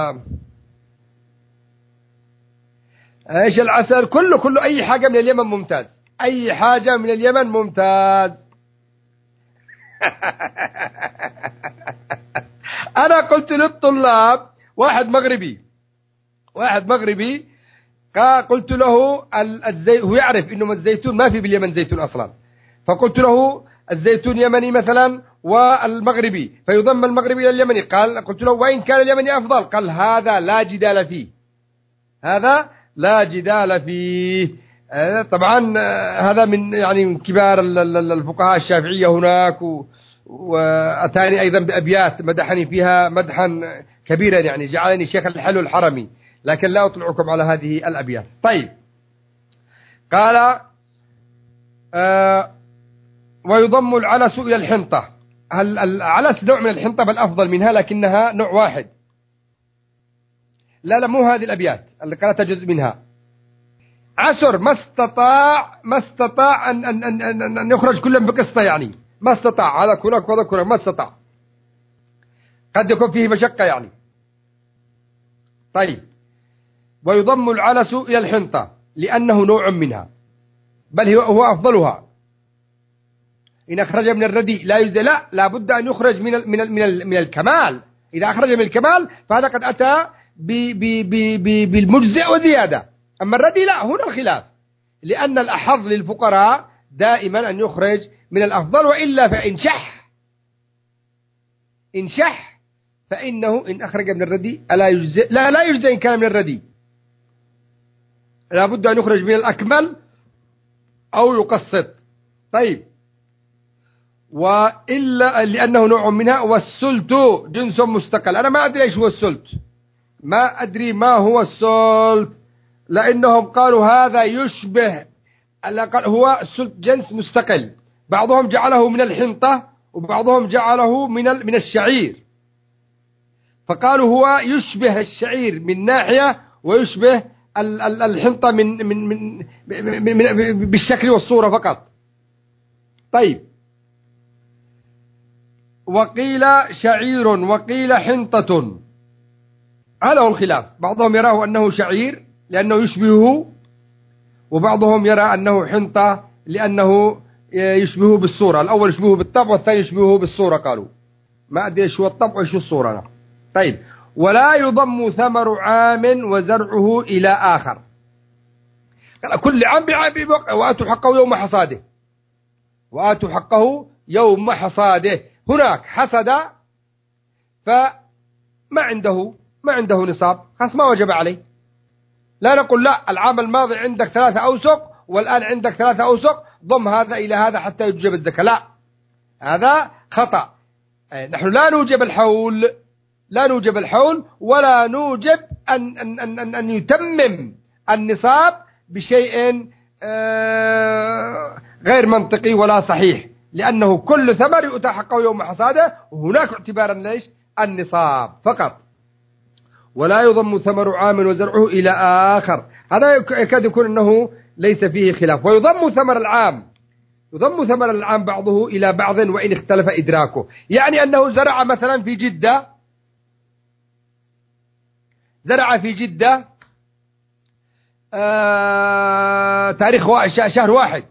ايش العسل، كله أي حاجة من اليمن ممتاز، أي حاجة من اليمن ممتاز. أنا قلت للطلاب واحد مغربي قلت له هو يعرف إنه الزيتون ما في باليمن زيتون أصلا، فقلت له الزيتون يمني مثلا والمغربي، فيضم المغربي إلى اليمني. قلت له وإن كان اليمني أفضل، قال هذا لا جدال فيه، هذا لا جدال فيه. طبعا هذا من يعني من كبار الفقهاء الشافعية هناك، وأتاني أيضا بأبيات مدحني فيها مدحا كبيرا، يعني جعلني شيخ الحلو الحرمي، لكن لا أطلعكم على هذه الأبيات. طيب، قال ويضم العلس إلى الحنطة. العلس نوع من الحنطة بل أفضل منها، لكنها نوع واحد. لا مو هذه الأبيات اللي قالتها جزء منها. عسر ما استطاع أن يخرج كل بقسطة، يعني ما استطاع، هذا كلك وهذا كلك ما استطاع، قد يكون فيه مشقة يعني. طيب، ويضم العلس إلى الحنطة لأنه نوع منها، بل هو أفضلها. إن أخرج من الرديء لا يجزي، لا بد أن يخرج من الكمال. إذا أخرج من الكمال فهذا قد أتى بالمجزئ وزيادة. أما الرديء لا، هنا الخلاف، لأن الأحظ للفقراء دائما أن يخرج من الأفضل، وإلا فإن شح فإنه إن أخرج من الرديء ألا يجزئ، لا يجزئ إن كان من الرديء، لا بد أن يخرج من الأكمل أو يقسط. طيب، وإلا لأنه نوع منها. والسلت جنس مستقل. أنا ما أدري إيش هو السلت، ما أدري ما هو السلت، لأنهم قالوا هذا يشبه، هو السلت جنس مستقل، بعضهم جعله من الحنطة وبعضهم جعله من الشعير، فقالوا هو يشبه الشعير من ناحية ويشبه الحنطة من بالشكل والصورة فقط. طيب، وقيل شعير وقيل حنطة، هذا هو الخلاف. بعضهم يراه أنه شعير لأنه يشبهه، وبعضهم يرى أنه حنطة لأنه يشبهه بالصورة. الأول يشبهه بالطبع والثاني يشبهه بالصورة. قالوا ما أدري إيش هو الطبع وإيش الصورة أنا. طيب، ولا يضم ثمر عام وزرعه إلى آخر. كل عام وآتوا حقه يوم حصاده، وآتوا حقه يوم حصاده. هناك حصد فما عنده نصاب، خلاص ما وجب عليه. لا نقول لا، العام الماضي عندك 3 أوسق والآن عندك 3 أوسق، ضم هذا إلى هذا حتى يجب الزكاة، لا، هذا خطأ. نحن لا نوجب الحول ولا نوجب أن يتمم النصاب بشيء غير منطقي ولا صحيح، لأنه كل ثمر يؤتى حقه يوم حصاده، وهناك اعتبارا ليش النصاب فقط. ولا يضم ثمر عام وزرعه إلى آخر، هذا يكاد يكون أنه ليس فيه خلاف. ويضم ثمر العام بعضه إلى بعض وإن اختلف إدراكه، يعني أنه زرع مثلا في جدة، تاريخ شهر واحد،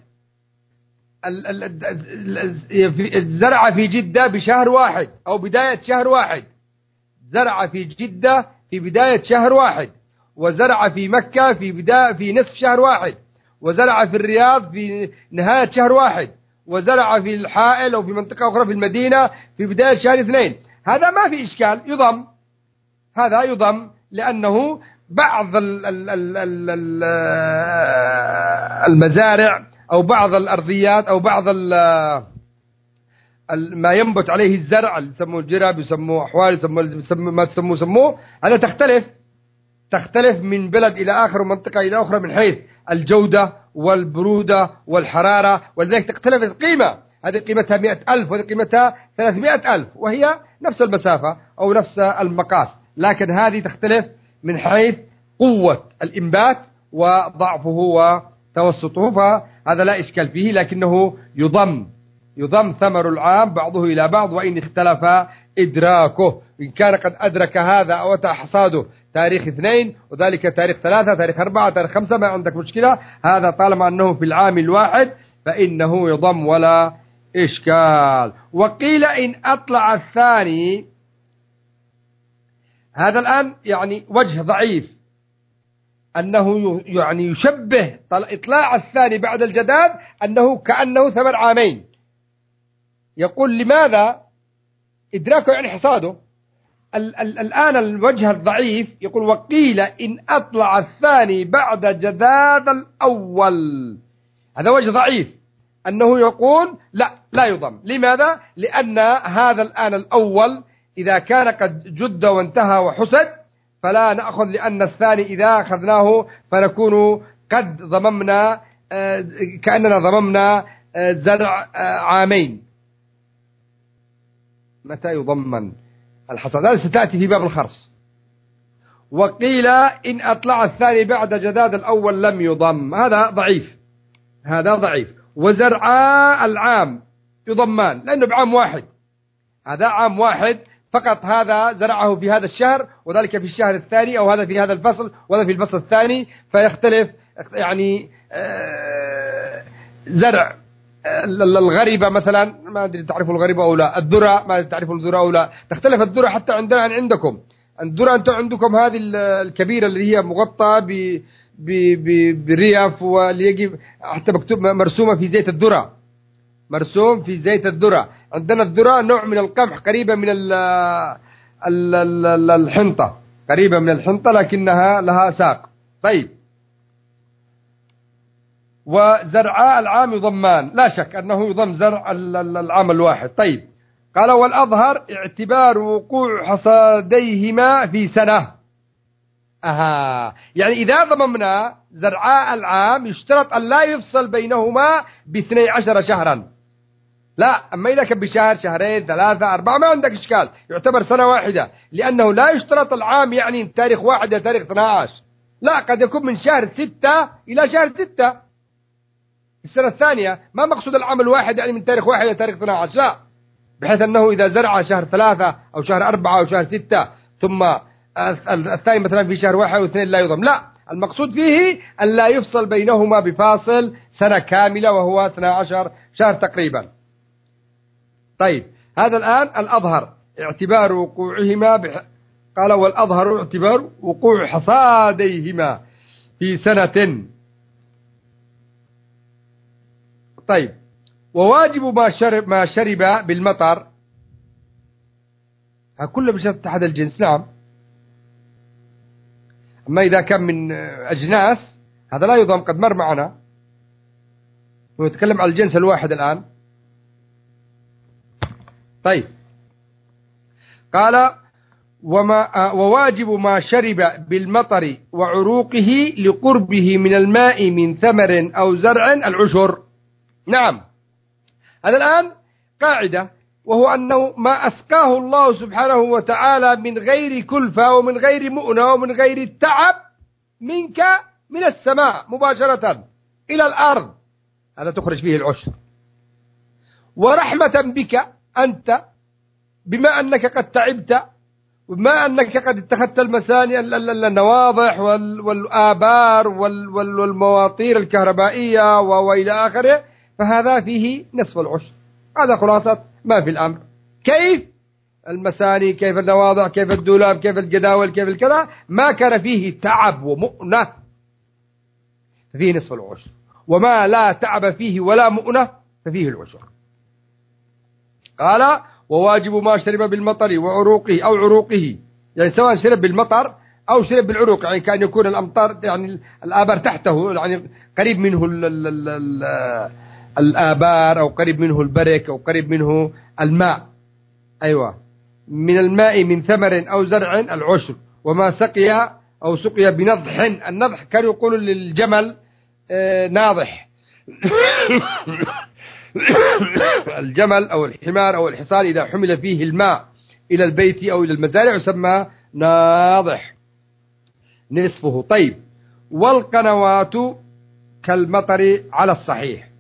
زرع في جدة بشهر واحد أو بداية شهر واحد، زرع في جدة في بداية شهر واحد، وزرع في مكة في نصف شهر واحد، وزرع في الرياض في نهاية شهر واحد، وزرع في الحائل أو في منطقة أخرى في المدينة في بداية شهر 2. هذا ما في إشكال، هذا يضم لأنه بعض المزارع أو بعض الأرضيات أو بعض ما ينبت عليه الزرع، يسموه جرب، يسموه أحوال، يسموه ما تسموه، هذا تختلف من بلد إلى آخر ومنطقة إلى أخرى من حيث الجودة والبرودة والحرارة، ولذلك تختلف القيمة. هذه قيمتها 100,000 وهذه قيمتها 300,000، وهي نفس المسافة أو نفس المقاس، لكن هذه تختلف من حيث قوة الإنبات وضعفه وتوسطه، فهذا لا إشكال فيه، لكنه يضم ثمر العام بعضه إلى بعض وإن اختلف إدراكه، إن كان قد أدرك هذا أو أتى حصاده تاريخ 2 وذلك تاريخ 3 تاريخ 4 تاريخ 5 ما عندك مشكلة، هذا طالما أنه في العام الواحد فإنه يضم ولا إشكال. وقيل إن أطلع الثاني، هذا الآن يعني وجه ضعيف، أنه يعني يشبه إطلاع الثاني بعد الجداد أنه كأنه ثمر عامين. يقول لماذا؟ إدراكه يعني حصاده. الآن الوجه الضعيف يقول وقيل إن أطلع الثاني بعد جداد الأول، هذا وجه ضعيف، أنه يقول لا يضم. لماذا؟ لأن هذا الآن الأول إذا كان قد جد وانتهى وحسد فلا نأخذ، لأن الثاني إذا أخذناه فنكون قد ضممنا كأننا ضممنا زرع عامين. متى يضمن الحصاد؟ هذا ستأتي في باب الخرص. وقيل إن أطلع الثاني بعد جداد الأول لم يضم، هذا ضعيف. وزرعاء العام يضمان لأنه بعام واحد، هذا عام واحد فقط، هذا زرعه في هذا الشهر وذلك في الشهر الثاني، أو هذا في هذا الفصل وهذا في الفصل الثاني، فيختلف يعني زرع الغريبة مثلا، ما أدري تعرفوا الغريبة أو لا، الذرة ما تعرفوا الذرة أو لا، تختلف الذرة حتى عندنا عن عندكم. الذرة أنتم عندكم هذه الكبيرة اللي هي مغطى بريف، واللي يجي حتى مكتوب مرسومة في زيت الذرة، مرسوم في زيت الذرة. عندنا الذرة نوع من القمح قريبة من الحنطة، قريبة من الحنطة لكنها لها ساق. طيب، وزرعاء العام يضمان، لا شك أنه يضم زرع العام الواحد. طيب، قال والأظهر اعتبار وقوع حصاديهما في سنة. يعني إذا ضممنا زرعاء العام يشترط أن لا يفصل بينهما ب12 شهرا، لا، أما إذا كان بشهر شهرين 3 4 ما عندك إشكال، يعتبر سنة واحدة، لأنه لا يشترط العام يعني تاريخ 1 إلى تاريخ 12، لا، قد يكون من شهر 6 إلى شهر 6 السنة الثانية، ما مقصود العام الواحد يعني من تاريخ 1 إلى تاريخ 12، لا، بحيث أنه إذا زرع شهر 3 أو شهر 4 أو شهر 6 ثم الثاني مثلا في شهر 1 و2 لا يضم، لا، المقصود فيه أن لا يفصل بينهما بفاصل سنة كاملة وهو 12 شهر تقريبا. طيب، هذا الآن الأظهر اعتبار وقوعهما قال والأظهر اعتبار وقوع حصاديهما في سنة. طيب، وواجب ما شرب بالمطر، كله بشرط أحد الجنس، نعم. أما إذا كان من أجناس هذا لا يضم، قد مر معنا ونتكلم عن الجنس الواحد الآن. طيب، قال وواجب ما شرب بالمطر وعروقه لقربه من الماء من ثمر أو زرع العشر. نعم، هذا الآن قاعدة، وهو أنه ما أسقاه الله سبحانه وتعالى من غير كلفة ومن غير مؤنة ومن غير تعب منك من السماء مباشرة إلى الأرض، هذا تخرج فيه العشر. ورحمة بك أنت، بما أنك قد تعبت وبما أنك قد اتخذت المساني النواضح والآبار والمواطير الكهربائية وإلى آخره، فهذا فيه نصف العشر. هذا خلاصة ما في الأمر. كيف المساني، كيف النواضح، كيف الدولاب، كيف الجداول، كيف الكذا، ما كان فيه تعب ومؤنة ففيه نصف العشر، وما لا تعب فيه ولا مؤنة ففيه العشر. قال وواجب ما شرب بالمطر وعروقه أو عروقه، يعني سواء شرب بالمطر أو شرب بالعروق، يعني كان يكون الأمطار يعني الآبار تحته، يعني قريب منه الآبار أو قريب منه البرك أو قريب منه الماء، أيوة، من الماء من ثمر أو زرع العشر. وما سقي أو سقي بنضح، النضح كان يقول للجمل ناضح الجمل أو الحمار أو الحصان إذا حمل فيه الماء إلى البيت أو إلى المزارع يسمى ناضح نصفه. طيب، والقنوات كالمطر على الصحيح.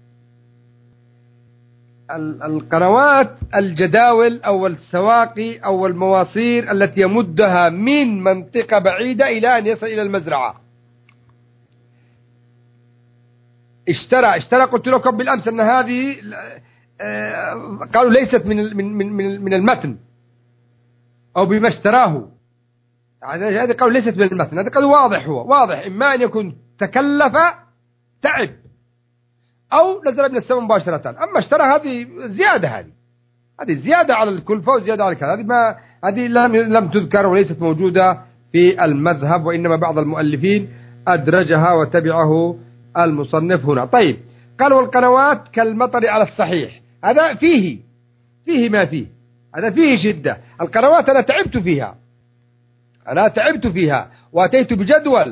القنوات الجداول أو السواقي أو المواسير التي يمدها من منطقة بعيدة إلى أن يصل إلى المزرعة. اشترى قلت لكم بالأمس أن هذه قالوا ليست من المتن أو بما اشتراه. هذا قالوا ليست من المتن، هذا قالوا واضح، هو واضح، إما أن يكون تكلف تعب أو نزل من السماء مباشرة. أما اشترى هذه زيادة، هذه زيادة على الكلفة وزيادة على كذا. هذه لم تذكر وليست موجودة في المذهب، وإنما بعض المؤلفين أدرجها وتبعه المصنف هنا. طيب، قال والقنوات كالمطر على الصحيح. هذا فيه ما فيه، هذا فيه شدة. القنوات أنا تعبت فيها وأتيت بجدول.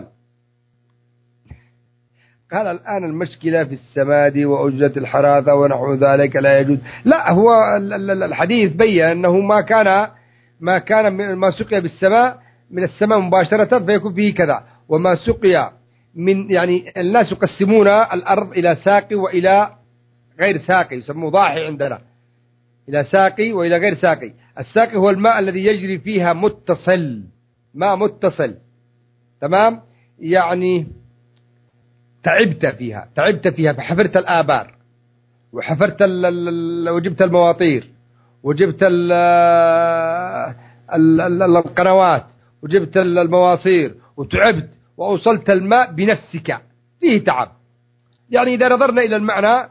قال الآن المشكلة في السماد وأجرة الحراثة ونحو ذلك لا يجوز. لا، هو الحديث بين أنه ما كان ما سقي بالسماء من السماء مباشرة فيكون فيه كذا، وما سقي من، يعني الناس يقسمون الأرض إلى ساقي وإلى غير ساقي، يسموه ضاحي عندنا، إلى ساقي وإلى غير ساقي. الساقي هو الماء الذي يجري فيها متصل، ماء متصل، تمام. يعني تعبت فيها فحفرت الآبار وحفرت وجبت المواطير وجبت القنوات وجبت المواصير وتعبت وأوصلت الماء بنفسك، فيه تعب. يعني إذا نظرنا إلى المعنى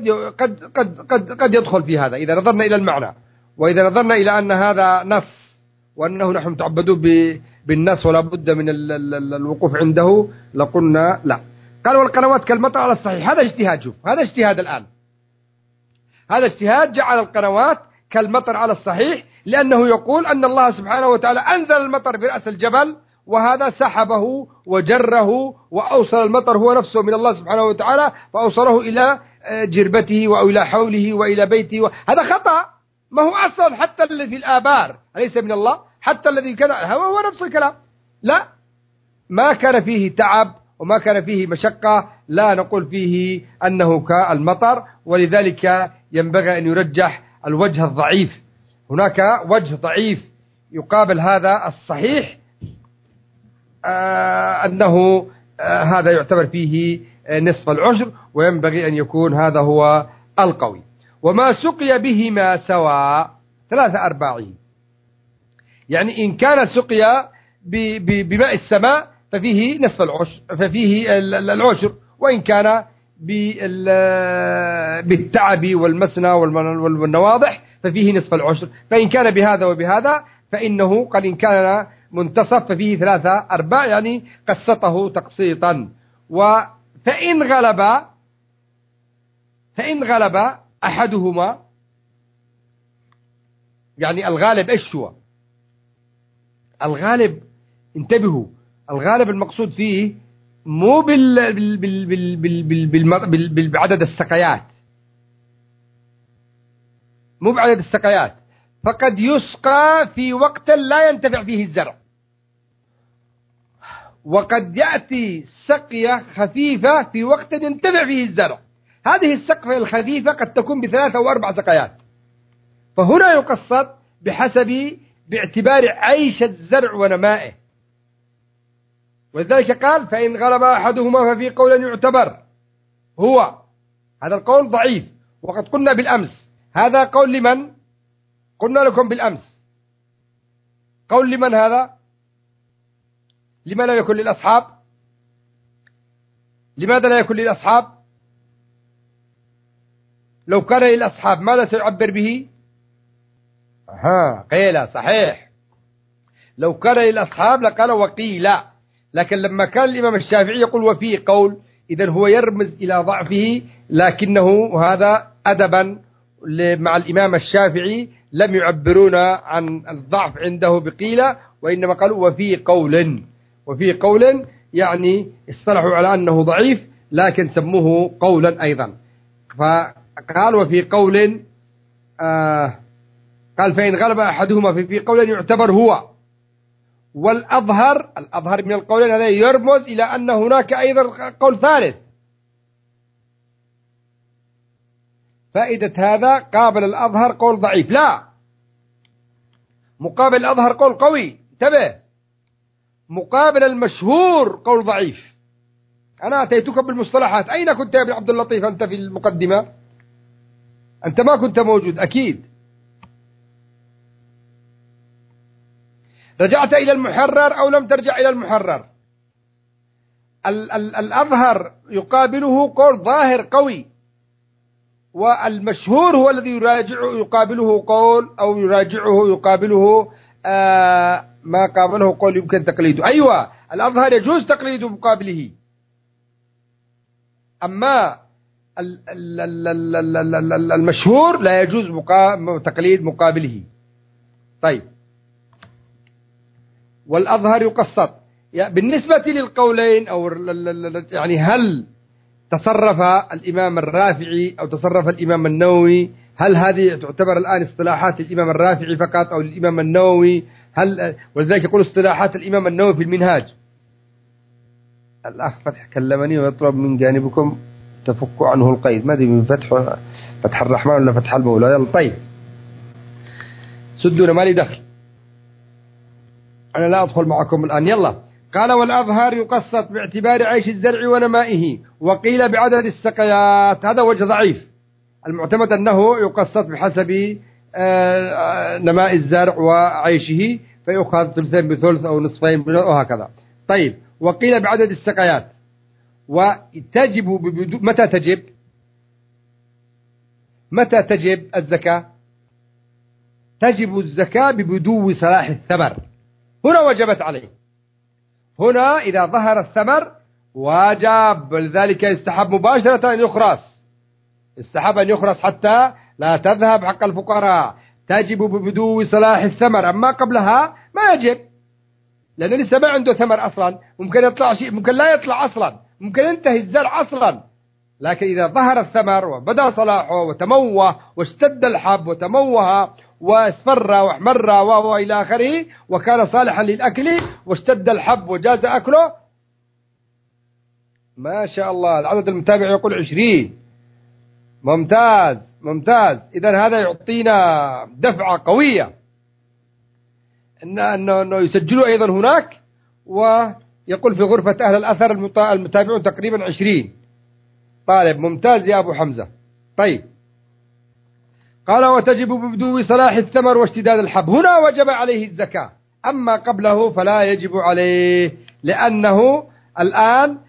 قد يدخل في هذا، إذا نظرنا إلى المعنى. وإذا نظرنا إلى أن هذا نص وأنه نحن متعبدون بالنص ولا بد من الوقوف عنده لقلنا لا. قال والقنوات كالمطر على الصحيح. هذا اجتهاد، شوف، هذا اجتهاد الآن، هذا اجتهاد جعل القنوات كالمطر على الصحيح، لأنه يقول أن الله سبحانه وتعالى أنزل المطر برأس الجبل، وهذا سحبه وجره وأوصل المطر هو نفسه من الله سبحانه وتعالى، فأوصله إلى جربته وإلى حوله وإلى بيته. هذا خطأ، ما هو أصلا حتى الذي في الآبار أليس من الله؟ حتى الذي كذا هو نفس الكلام. لا، ما كان فيه تعب وما كان فيه مشقة لا نقول فيه أنه كالمطر. ولذلك ينبغي أن يرجح الوجه الضعيف. هناك وجه ضعيف يقابل هذا الصحيح، أنه هذا يعتبر فيه نصف العشر، وينبغي أن يكون هذا هو القوي. وما سقي بهما سواء 3/4، يعني إن كان سقي بماء السماء ففيه نصف العشر، ففيه العشر، وإن كان بالتعب والمسنى والنواضح ففيه نصف العشر. فإن كان بهذا وبهذا فإنه قد إن كان منتصف ففيه 3/4، يعني قسطه تقسيطا. فإن غلب أحدهما، يعني الغالب إيش هو؟ الغالب، انتبهوا، الغالب المقصود فيه مو بعدد السقيات، مو بعدد السقيات. فقد يسقى في وقت لا ينتفع فيه الزرع، وقد يأتي سقية خفيفة في وقت ينتفع فيه الزرع. هذه السقية الخفيفة قد تكون ب3 أو 4 سقيات، فهنا يقصد باعتبار عيش الزرع ونمائه. ولذلك قال فإن غلب أحدهما ففي قول يعتبر. هذا القول ضعيف، وقد قلنا بالأمس هذا قول لمن؟ قلنا لكم بالأمس قول لمن هذا؟ لما لا يكون للأصحاب؟ لماذا لا يكون للأصحاب؟ لو كان للأصحاب ماذا سيعبر به؟ قيل، صحيح، لو كان للأصحاب لقال وقيل. لكن لما كان الإمام الشافعي يقول وفي قول، إذن هو يرمز إلى ضعفه، لكنه هذا أدبا مع الإمام الشافعي لم يعبرون عن الضعف عنده بقيل، وإنما قالوا وفي قول يعني اصطلحوا على أنه ضعيف لكن سموه قولا أيضا. فقال وفي قول قال فإن غلب أحدهما في قول يعتبر هو. والأظهر من القولين هذا يرمز إلى أن هناك أيضا قول ثالث. فائدة هذا قابل الأظهر قول ضعيف، لا، مقابل الأظهر قول قوي، انتبه، مقابل المشهور قول ضعيف. أنا أتيتك بالمصطلحات، أين كنت يا ابن عبد اللطيف أنت في المقدمة؟ أنت ما كنت موجود أكيد. رجعت إلى المحرر أو لم ترجع إلى المحرر؟ الأظهر يقابله قول ظاهر قوي، والمشهور هو الذي يقابله قول أو يقابله ما قابله قول يمكن تقليده. أيوة، الأظهر يجوز تقليد مقابله، أما المشهور لا يجوز تقليد مقابله. طيب، والأظهر يقسط. بالنسبة للقولين أو يعني هل تصرف الإمام الرافعي أو تصرف الإمام النووي، هل هذه تعتبر الآن اصطلاحات الإمام الرافعي فقط أو الإمام النووي؟ ولذلك يقول اصطلاحات الإمام النووي في المنهاج. الأخ فتح كلمني ويطلب من جانبكم تفكوا عنه القيد، ما أدري من فتح الرحمن ولا فتح المولى. يلا طيب، سدونا، ما لي دخل، أنا لا أدخل معكم الآن. يلا. قال والأظهر يقسط باعتبار عيش الزرع ونمائه، وقيل بعدد السقيات. هذا وجه ضعيف، المعتمد أنه يقسط بحسب نماء الزرع وعيشه، فيأخذ ثلثين بثلث أو نصفين وهكذا. طيب، وقيل بعدد السقيات. وتجب متى تجب الزكاة؟ تجب الزكاة ببدو صلاح الثمر، هنا وجبت عليه. هنا إذا ظهر الثمر واجب، ولذلك يستحب مباشرة أن يخرس، يستحب أن يخرس حتى لا تذهب حق الفقراء. تجب ببدو صلاح الثمر، أما قبلها ما يجب، لأنه لسه ما عنده ثمر أصلا، ممكن يطلع شيء، ممكن لا يطلع أصلا، ممكن ينتهي الزرع أصلا. لكن إذا ظهر الثمر وبدأ صلاحه وتموه واشتد الحب وتموه واصفر واحمر وإلى آخره، وكان صالحا للأكل واشتد الحب وجاز أكله، ما شاء الله. العدد المتابع يقول 20. ممتاز ممتاز. إذن هذا يعطينا دفعة قوية أنه يسجلوا أيضا هناك، ويقول في غرفة أهل الأثر المتابعون تقريبا 20 طالب. ممتاز يا أبو حمزة. طيب، قال وتجب ببدو صلاح الثمر واشتداد الحب، هنا وجب عليه الزكاة، أما قبله فلا يجب عليه، لأنه الآن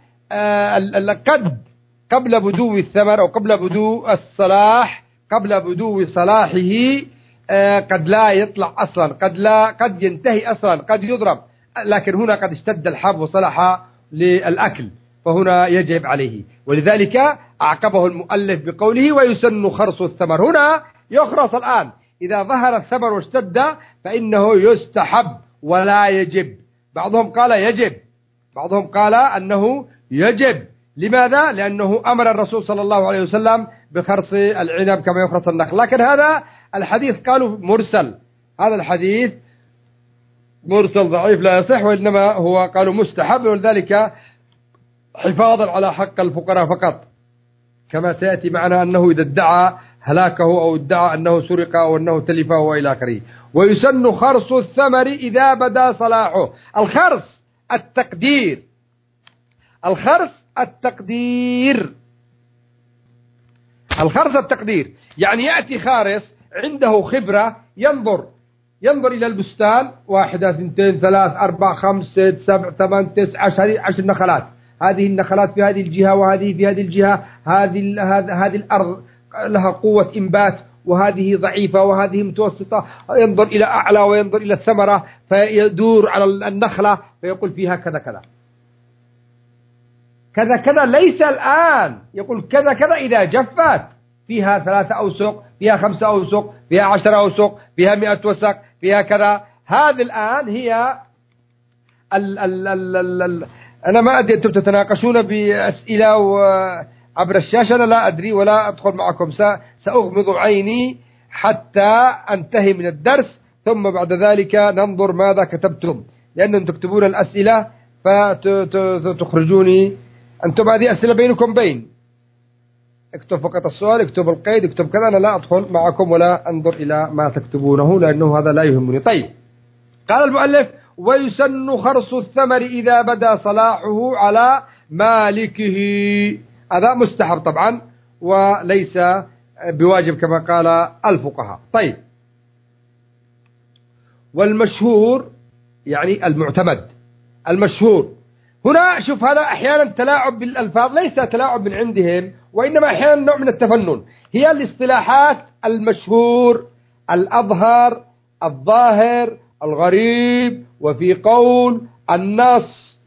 قبل بدو الثمر أو قبل بدو الصلاح، قبل بدو صلاحه قد لا يطلع أصلا، قد ينتهي أصلا، قد يضرب، لكن هنا قد اشتد الحب وصلح للأكل، فهنا يجب عليه. ولذلك أعقبه المؤلف بقوله ويسن خرص الثمر. هنا يخرص الآن، إذا ظهر الثمر واشتد فإنه يستحب ولا يجب. بعضهم قال يجب، بعضهم قال أنه يجب. لماذا؟ لأنه أمر الرسول صلى الله عليه وسلم بخرص العنب كما يخرص النخل. لكن هذا الحديث قالوا مرسل، هذا الحديث مرسل ضعيف لا يصح، وإنما هو قالوا مستحب، ولذلك حفاظا على حق الفقراء فقط، كما سيأتي معنا أنه إذا ادعى هلاكه أو ادعى أنه سرق أو أنه تلف وإلى آخره. ويسن خرص الثمر إذا بدا صلاحه. الخرص التقدير، الخرص التقدير، الخرص التقدير، يعني يأتي خارص عنده خبرة، ينظر إلى البستان 1 2 3 4 5 6 7 8 9 10 نخلات، هذه النخلات في هذه الجهة وهذه في هذه الجهة، هذه الأرض لها قوة إنبات وهذه ضعيفة وهذه متوسطة، ينظر إلى أعلى وينظر إلى الثمرة، فيدور على النخلة فيقول فيها كذا كذا كذا كذا. ليس الآن يقول كذا كذا إذا جفت، فيها 3 أوسق، فيها 5 أوسق، فيها 10 أوسق، فيها 100 وسق، فيها كذا. هذه الآن هي أنا ما أدري، أنتم تتناقشون بأسئلة عبر الشاشة، أنا لا أدري ولا أدخل معكم، سأغمض عيني حتى أنتهي من الدرس، ثم بعد ذلك ننظر ماذا كتبتم، لأنهم تكتبون الأسئلة فتخرجوني أنتم. هذه أسئلة بينكم بين، اكتب فقط السؤال، اكتب القيد، اكتب كذا، أنا لا أدخل معكم ولا أنظر إلى ما تكتبونه لأنه هذا لا يهمني. طيب، قال المؤلف: ويسن خرص الثمر إذا بدا صلاحه على مالكه. هذا مستحب طبعا وليس بواجب كما قال الفقهاء. طيب، والمشهور يعني المعتمد، المشهور هنا، شوف هذا أحيانا تلاعب بالألفاظ، ليس تلاعب من عندهم وإنما أحيانا نوع من التفنن. هي الاصطلاحات: المشهور، الأظهر، الظاهر، الغريب، وفي قول، النص،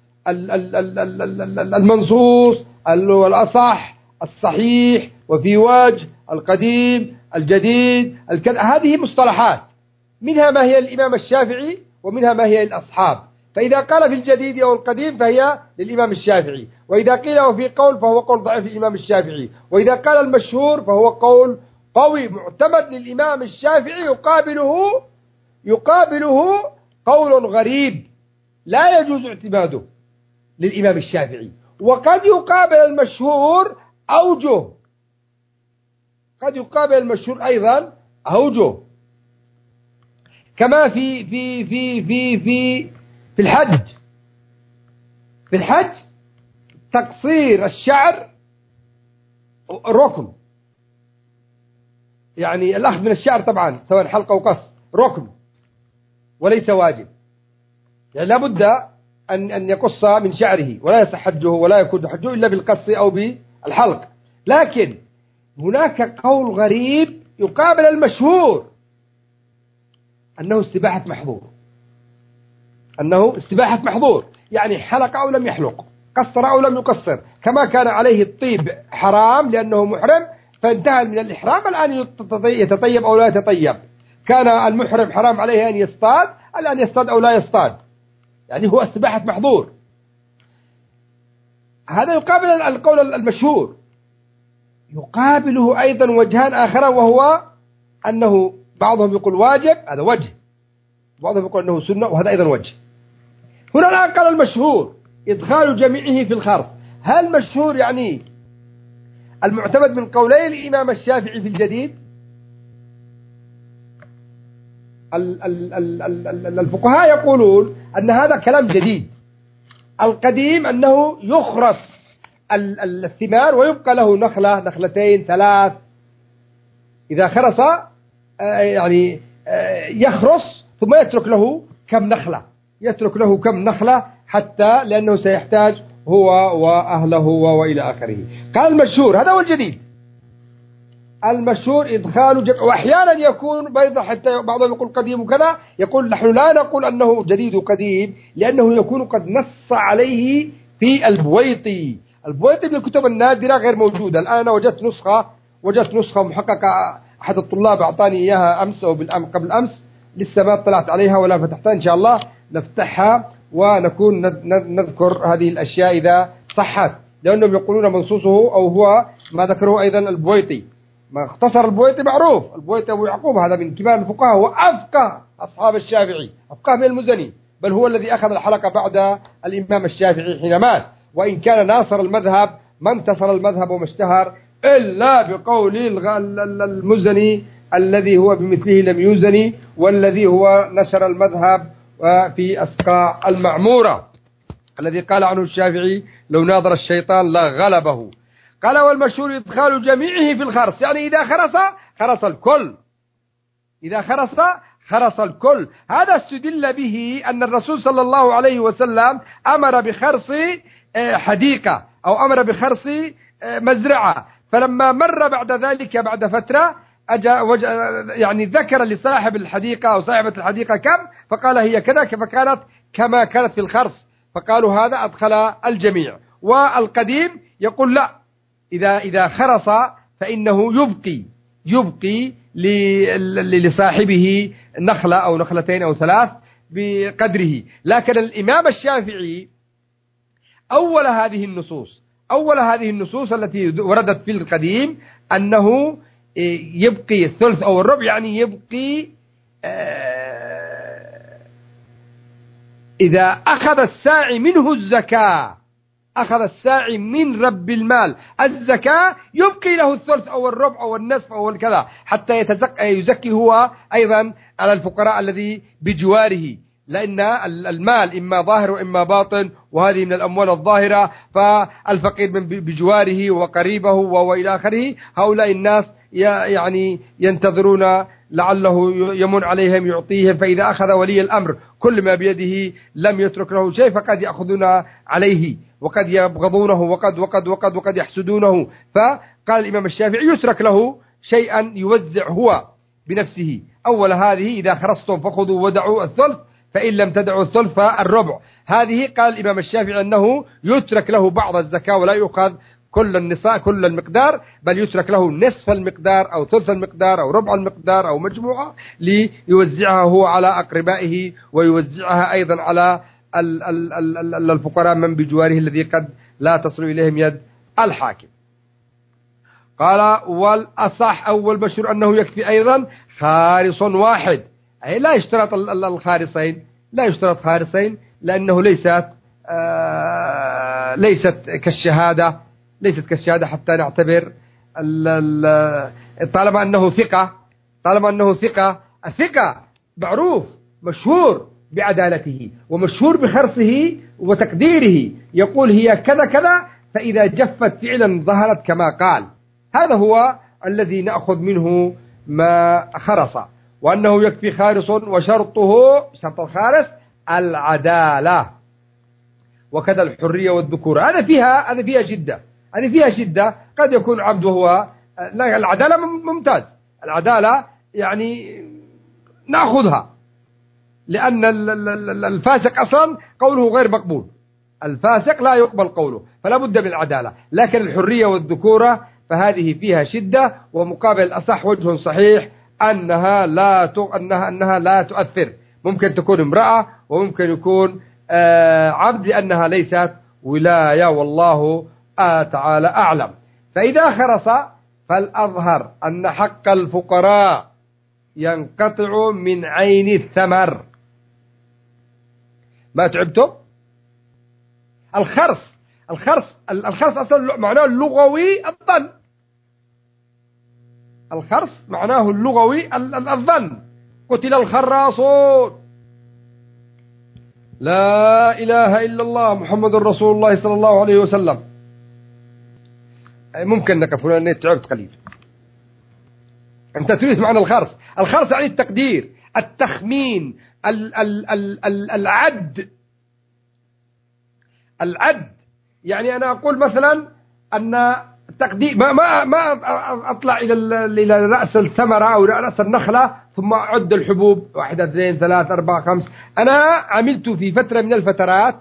المنصوص، الأصح، الصحيح، وفي وجه، القديم، الجديد، هذه مصطلحات، منها ما هي الإمام الشافعي ومنها ما هي الأصحاب. فإذا قال في الجديد أو القديم فهي للإمام الشافعي، وإذا قيل وفي قول فهو قول ضعيف للإمام الشافعي، وإذا قال المشهور فهو قول قوي معتمد للإمام الشافعي، يقابله قول غريب لا يجوز اعتماده للإمام الشافعي. وقد يقابل المشهور أوجه، قد يقابل المشهور أيضا أوجه، كما في الحج. في الحج تقصير الشعر ركن، يعني الأخذ من الشعر طبعا سواء حلقة أو قص ركن وليس واجب، يعني لا بد أن يقص من شعره، ولا يصح حجه ولا يكون حجه إلا بالقص أو بالحلق. لكن هناك قول غريب يقابل المشهور أنه استباحة محظور، أنه استباحة محظور، يعني حلق أو لم يحلق، قصر أو لم يقصر، كما كان عليه الطيب حرام لأنه محرم فانتهى من الإحرام، الآن يتطيب أو لا يتطيب. كان المحرم حرام عليه أن يصطاد، الآن يصطاد أو لا يصطاد، يعني هو استباحة محظور. هذا يقابل القول المشهور. يقابله أيضا وجهان آخران، وهو أنه بعضهم يقول واجب، هذا وجه، بعضهم يقول أنه سنة، وهذا أيضا وجه. هنا الآن قال المشهور إدخال جميعه في الخرص. هل مشهور يعني المعتمد من قولي الإمام الشافعي في الجديد؟ الفقهاء يقولون أن هذا كلام جديد. القديم أنه يخرص الثمار ويبقى له نخلة، نخلتين، ثلاث. إذا خرص يعني يخرص ثم يترك له كم نخلة، يترك له كم نخلة حتى لأنه سيحتاج هو وأهله وإلى آخره. قال المشهور هذا هو الجديد. المشهور إدخال وأحيانا يكون بيضة، حتى بعضهم يقول قديم وكذا، يقول نحن لا نقول أنه جديد وقديم، لأنه يكون قد نص عليه في البويطي. البويطي من الكتب النادرة غير موجودة. الآن أنا وجدت نسخة محققة، أحد الطلاب أعطاني إياها أمس أو قبل أمس، لسه ما اطلعت عليها ولا فتحتها، إن شاء الله نفتحها ونكون نذكر هذه الأشياء إذا صحت، لأنهم يقولون منصوصه أو هو ما ذكره أيضا البويطي. ما اختصر البويطي معروف، البويطي أبو يعقوب هذا من كبار الفقهاء وأفقه أصحاب الشافعي، أفقه من المزني، بل هو الذي أخذ الحلقة بعد الإمام الشافعي حين مات. وإن كان ناصر المذهب ما انتصر المذهب وما اشتهر إلا بقول المزني الذي هو بمثله لم يوزني، والذي هو نشر المذهب في أسقاع المعمورة، الذي قال عنه الشافعي لو ناظر الشيطان لغلبه. قال والمشهور إدخال جميعه في الخرص، يعني إذا خرص الكل، إذا خرص الكل. هذا استدل به أن الرسول صلى الله عليه وسلم أمر بخرص حديقة أو أمر بخرص مزرعة، فلما مر بعد ذلك بعد فترة يعني ذكر لصاحب الحديقة أو صاحبة الحديقة كم، فقال هي كذا، فكانت كما كانت في الخرص، فقالوا هذا أدخل الجميع. والقديم يقول لا، إذا خرص فإنه يبقي لصاحبه نخلة أو نخلتين أو ثلاث بقدره. لكن الإمام الشافعي أول هذه النصوص التي وردت في القديم أنه يبقي الثلث أو الربع، يعني يبقي إذا أخذ الساعي منه الزكاة، أخذ الساعي من رب المال الزكاة، يبقي له الثلث أو الربع أو النصف أو الكذا، حتى يزكي هو أيضا على الفقراء الذي بجواره، لأن المال إما ظاهر وإما باطن، وهذه من الأموال الظاهرة، فالفقير من بجواره وقريبه وإلى آخره، هؤلاء الناس يعني ينتظرون لعله يمن عليهم يعطيهم، فإذا أخذ ولي الأمر كل ما بيده لم يترك له شيء، فقد يأخذون عليه وقد يبغضونه وقد يحسدونه. فقال الإمام الشافعي يترك له شيئا يوزع هو بنفسه. أول هذه إذا خرصتم فخذوا ودعوا الثلث، فإن لم تدعوا الثلث فالربع. هذه قال الإمام الشافعي أنه يترك له بعض الزكاة ولا يؤخذ كل النصاء كل المقدار، بل يترك له نصف المقدار أو ثلث المقدار أو ربع المقدار أو مجموعة ليوزعها هو على أقربائه، ويوزعها أيضا على الفقراء من بجواره الذي قد لا تصل إليهم يد الحاكم. قال والأصح أول بشر أنه يكفي أيضا خارص واحد، أي لا يشترط الخارصين، لا يشترط خارصين، لأنه ليست كالشهادة، ليست كالشهادة حتى نعتبر طالما أنه ثقة، الثقة معروف مشهور بعدالته ومشهور بخرصه وتقديره، يقول هي كذا كذا، فإذا جفت فعلا ظهرت كما قال. هذا هو الذي نأخذ منه ما خرص، وأنه يكفي خارص، وشرطه شرط الخارص العدالة، وكذا الحرية والذكورة. هذا فيها شدة، قد يكون عبد وهو لا، العدالة ممتاز، العدالة يعني نأخذها، لأن الفاسق أصلا قوله غير مقبول، الفاسق لا يقبل قوله، فلا بد من العدالة. لكن الحرية والذكورة فهذه فيها شدة، ومقابل الأصح وجه صحيح أنها لا تؤثر، ممكن تكون امرأة وممكن يكون عبد، لأنها ليست ولاية، والله تعالى أعلم. فإذا خرص فالأظهر أن حق الفقراء ينقطع من عين الثمر. ما تعبتم؟ الخرص أصلا معناه اللغوي الظن، الخرص معناه اللغوي الظن. قتل الخراصون، لا إله إلا الله محمد رسول الله صلى الله عليه وسلم. ممكن نقف هنا لأني تعبت قليل. أنت تريد معنى الخرص يعني التقدير، التخمين، العد. يعني أنا أقول مثلا أن التقدير ما أطلع إلى رأس الثمرة أو رأس النخلة ثم أعد الحبوب 1 2 3 4 5. أنا عملت في فترة من الفترات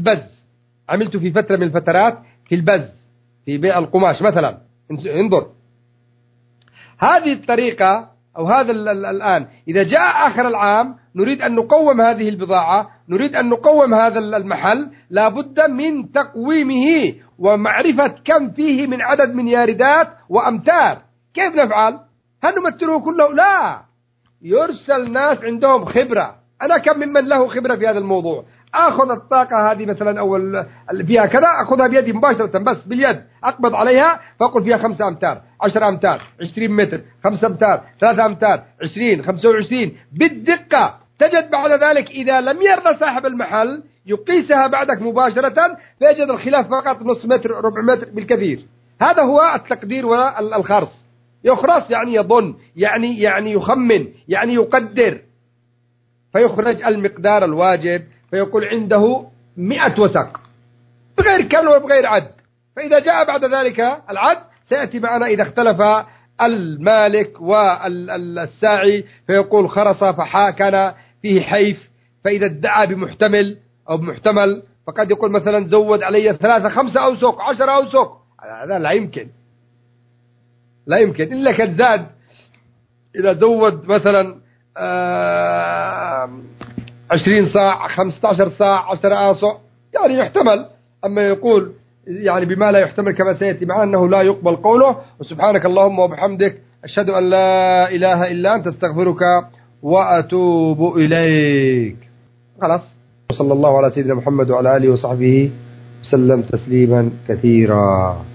في البز، في بيع القماش مثلا. انظر هذه الطريقة أو هذا الآن إذا جاء آخر العام نريد أن نقوم هذه البضاعة، نريد أن نقوم هذا المحل، لابد من تقويمه ومعرفة كم فيه من عدد من ياردات وأمتار. كيف نفعل؟ هل نمثله كله؟ لا، يرسل ناس عندهم خبرة. أنا كم ممن له خبرة في هذا الموضوع، أخذ الطاقة هذه مثلا أو فيها كذا، أخذها بيدي مباشرة، بس باليد أقبض عليها فأقول فيها 5 أمتار 10 أمتار 20 متر 5 أمتار 3 أمتار 20 25 بالدقة. تجد بعد ذلك إذا لم يرضى صاحب المحل يقيسها بعدك مباشرة، فيجد الخلاف فقط نص متر ربع متر بالكثير. هذا هو التقدير والخرص. يخرص يعني يظن، يعني يخمن، يعني يقدر، فيخرج المقدار الواجب، فيقول عنده 100 وسق بغير كم وبغير عد. فإذا جاء بعد ذلك العد سيأتي معنا إذا اختلف المالك والساعي، فيقول خرص كان فيه حيف، فإذا ادعى بمحتمل أو بمحتمل فقد يقول مثلا زود علي 3 5 أوسق 10 أوسق. هذا لا يمكن إلا كالزاد. إذا زود مثلا 20 صاع 15 صاع 10 آصع يعني يحتمل. أما يقول يعني بما لا يحتمل كما سيأتي معنا أنه لا يقبل قوله. وسبحانك اللهم وبحمدك أشهد أن لا إله إلا أنت، استغفرك وأتوب إليك. خلاص. وصلى الله على سيدنا محمد وعلى آله وصحبه وسلم تسليما كثيرا.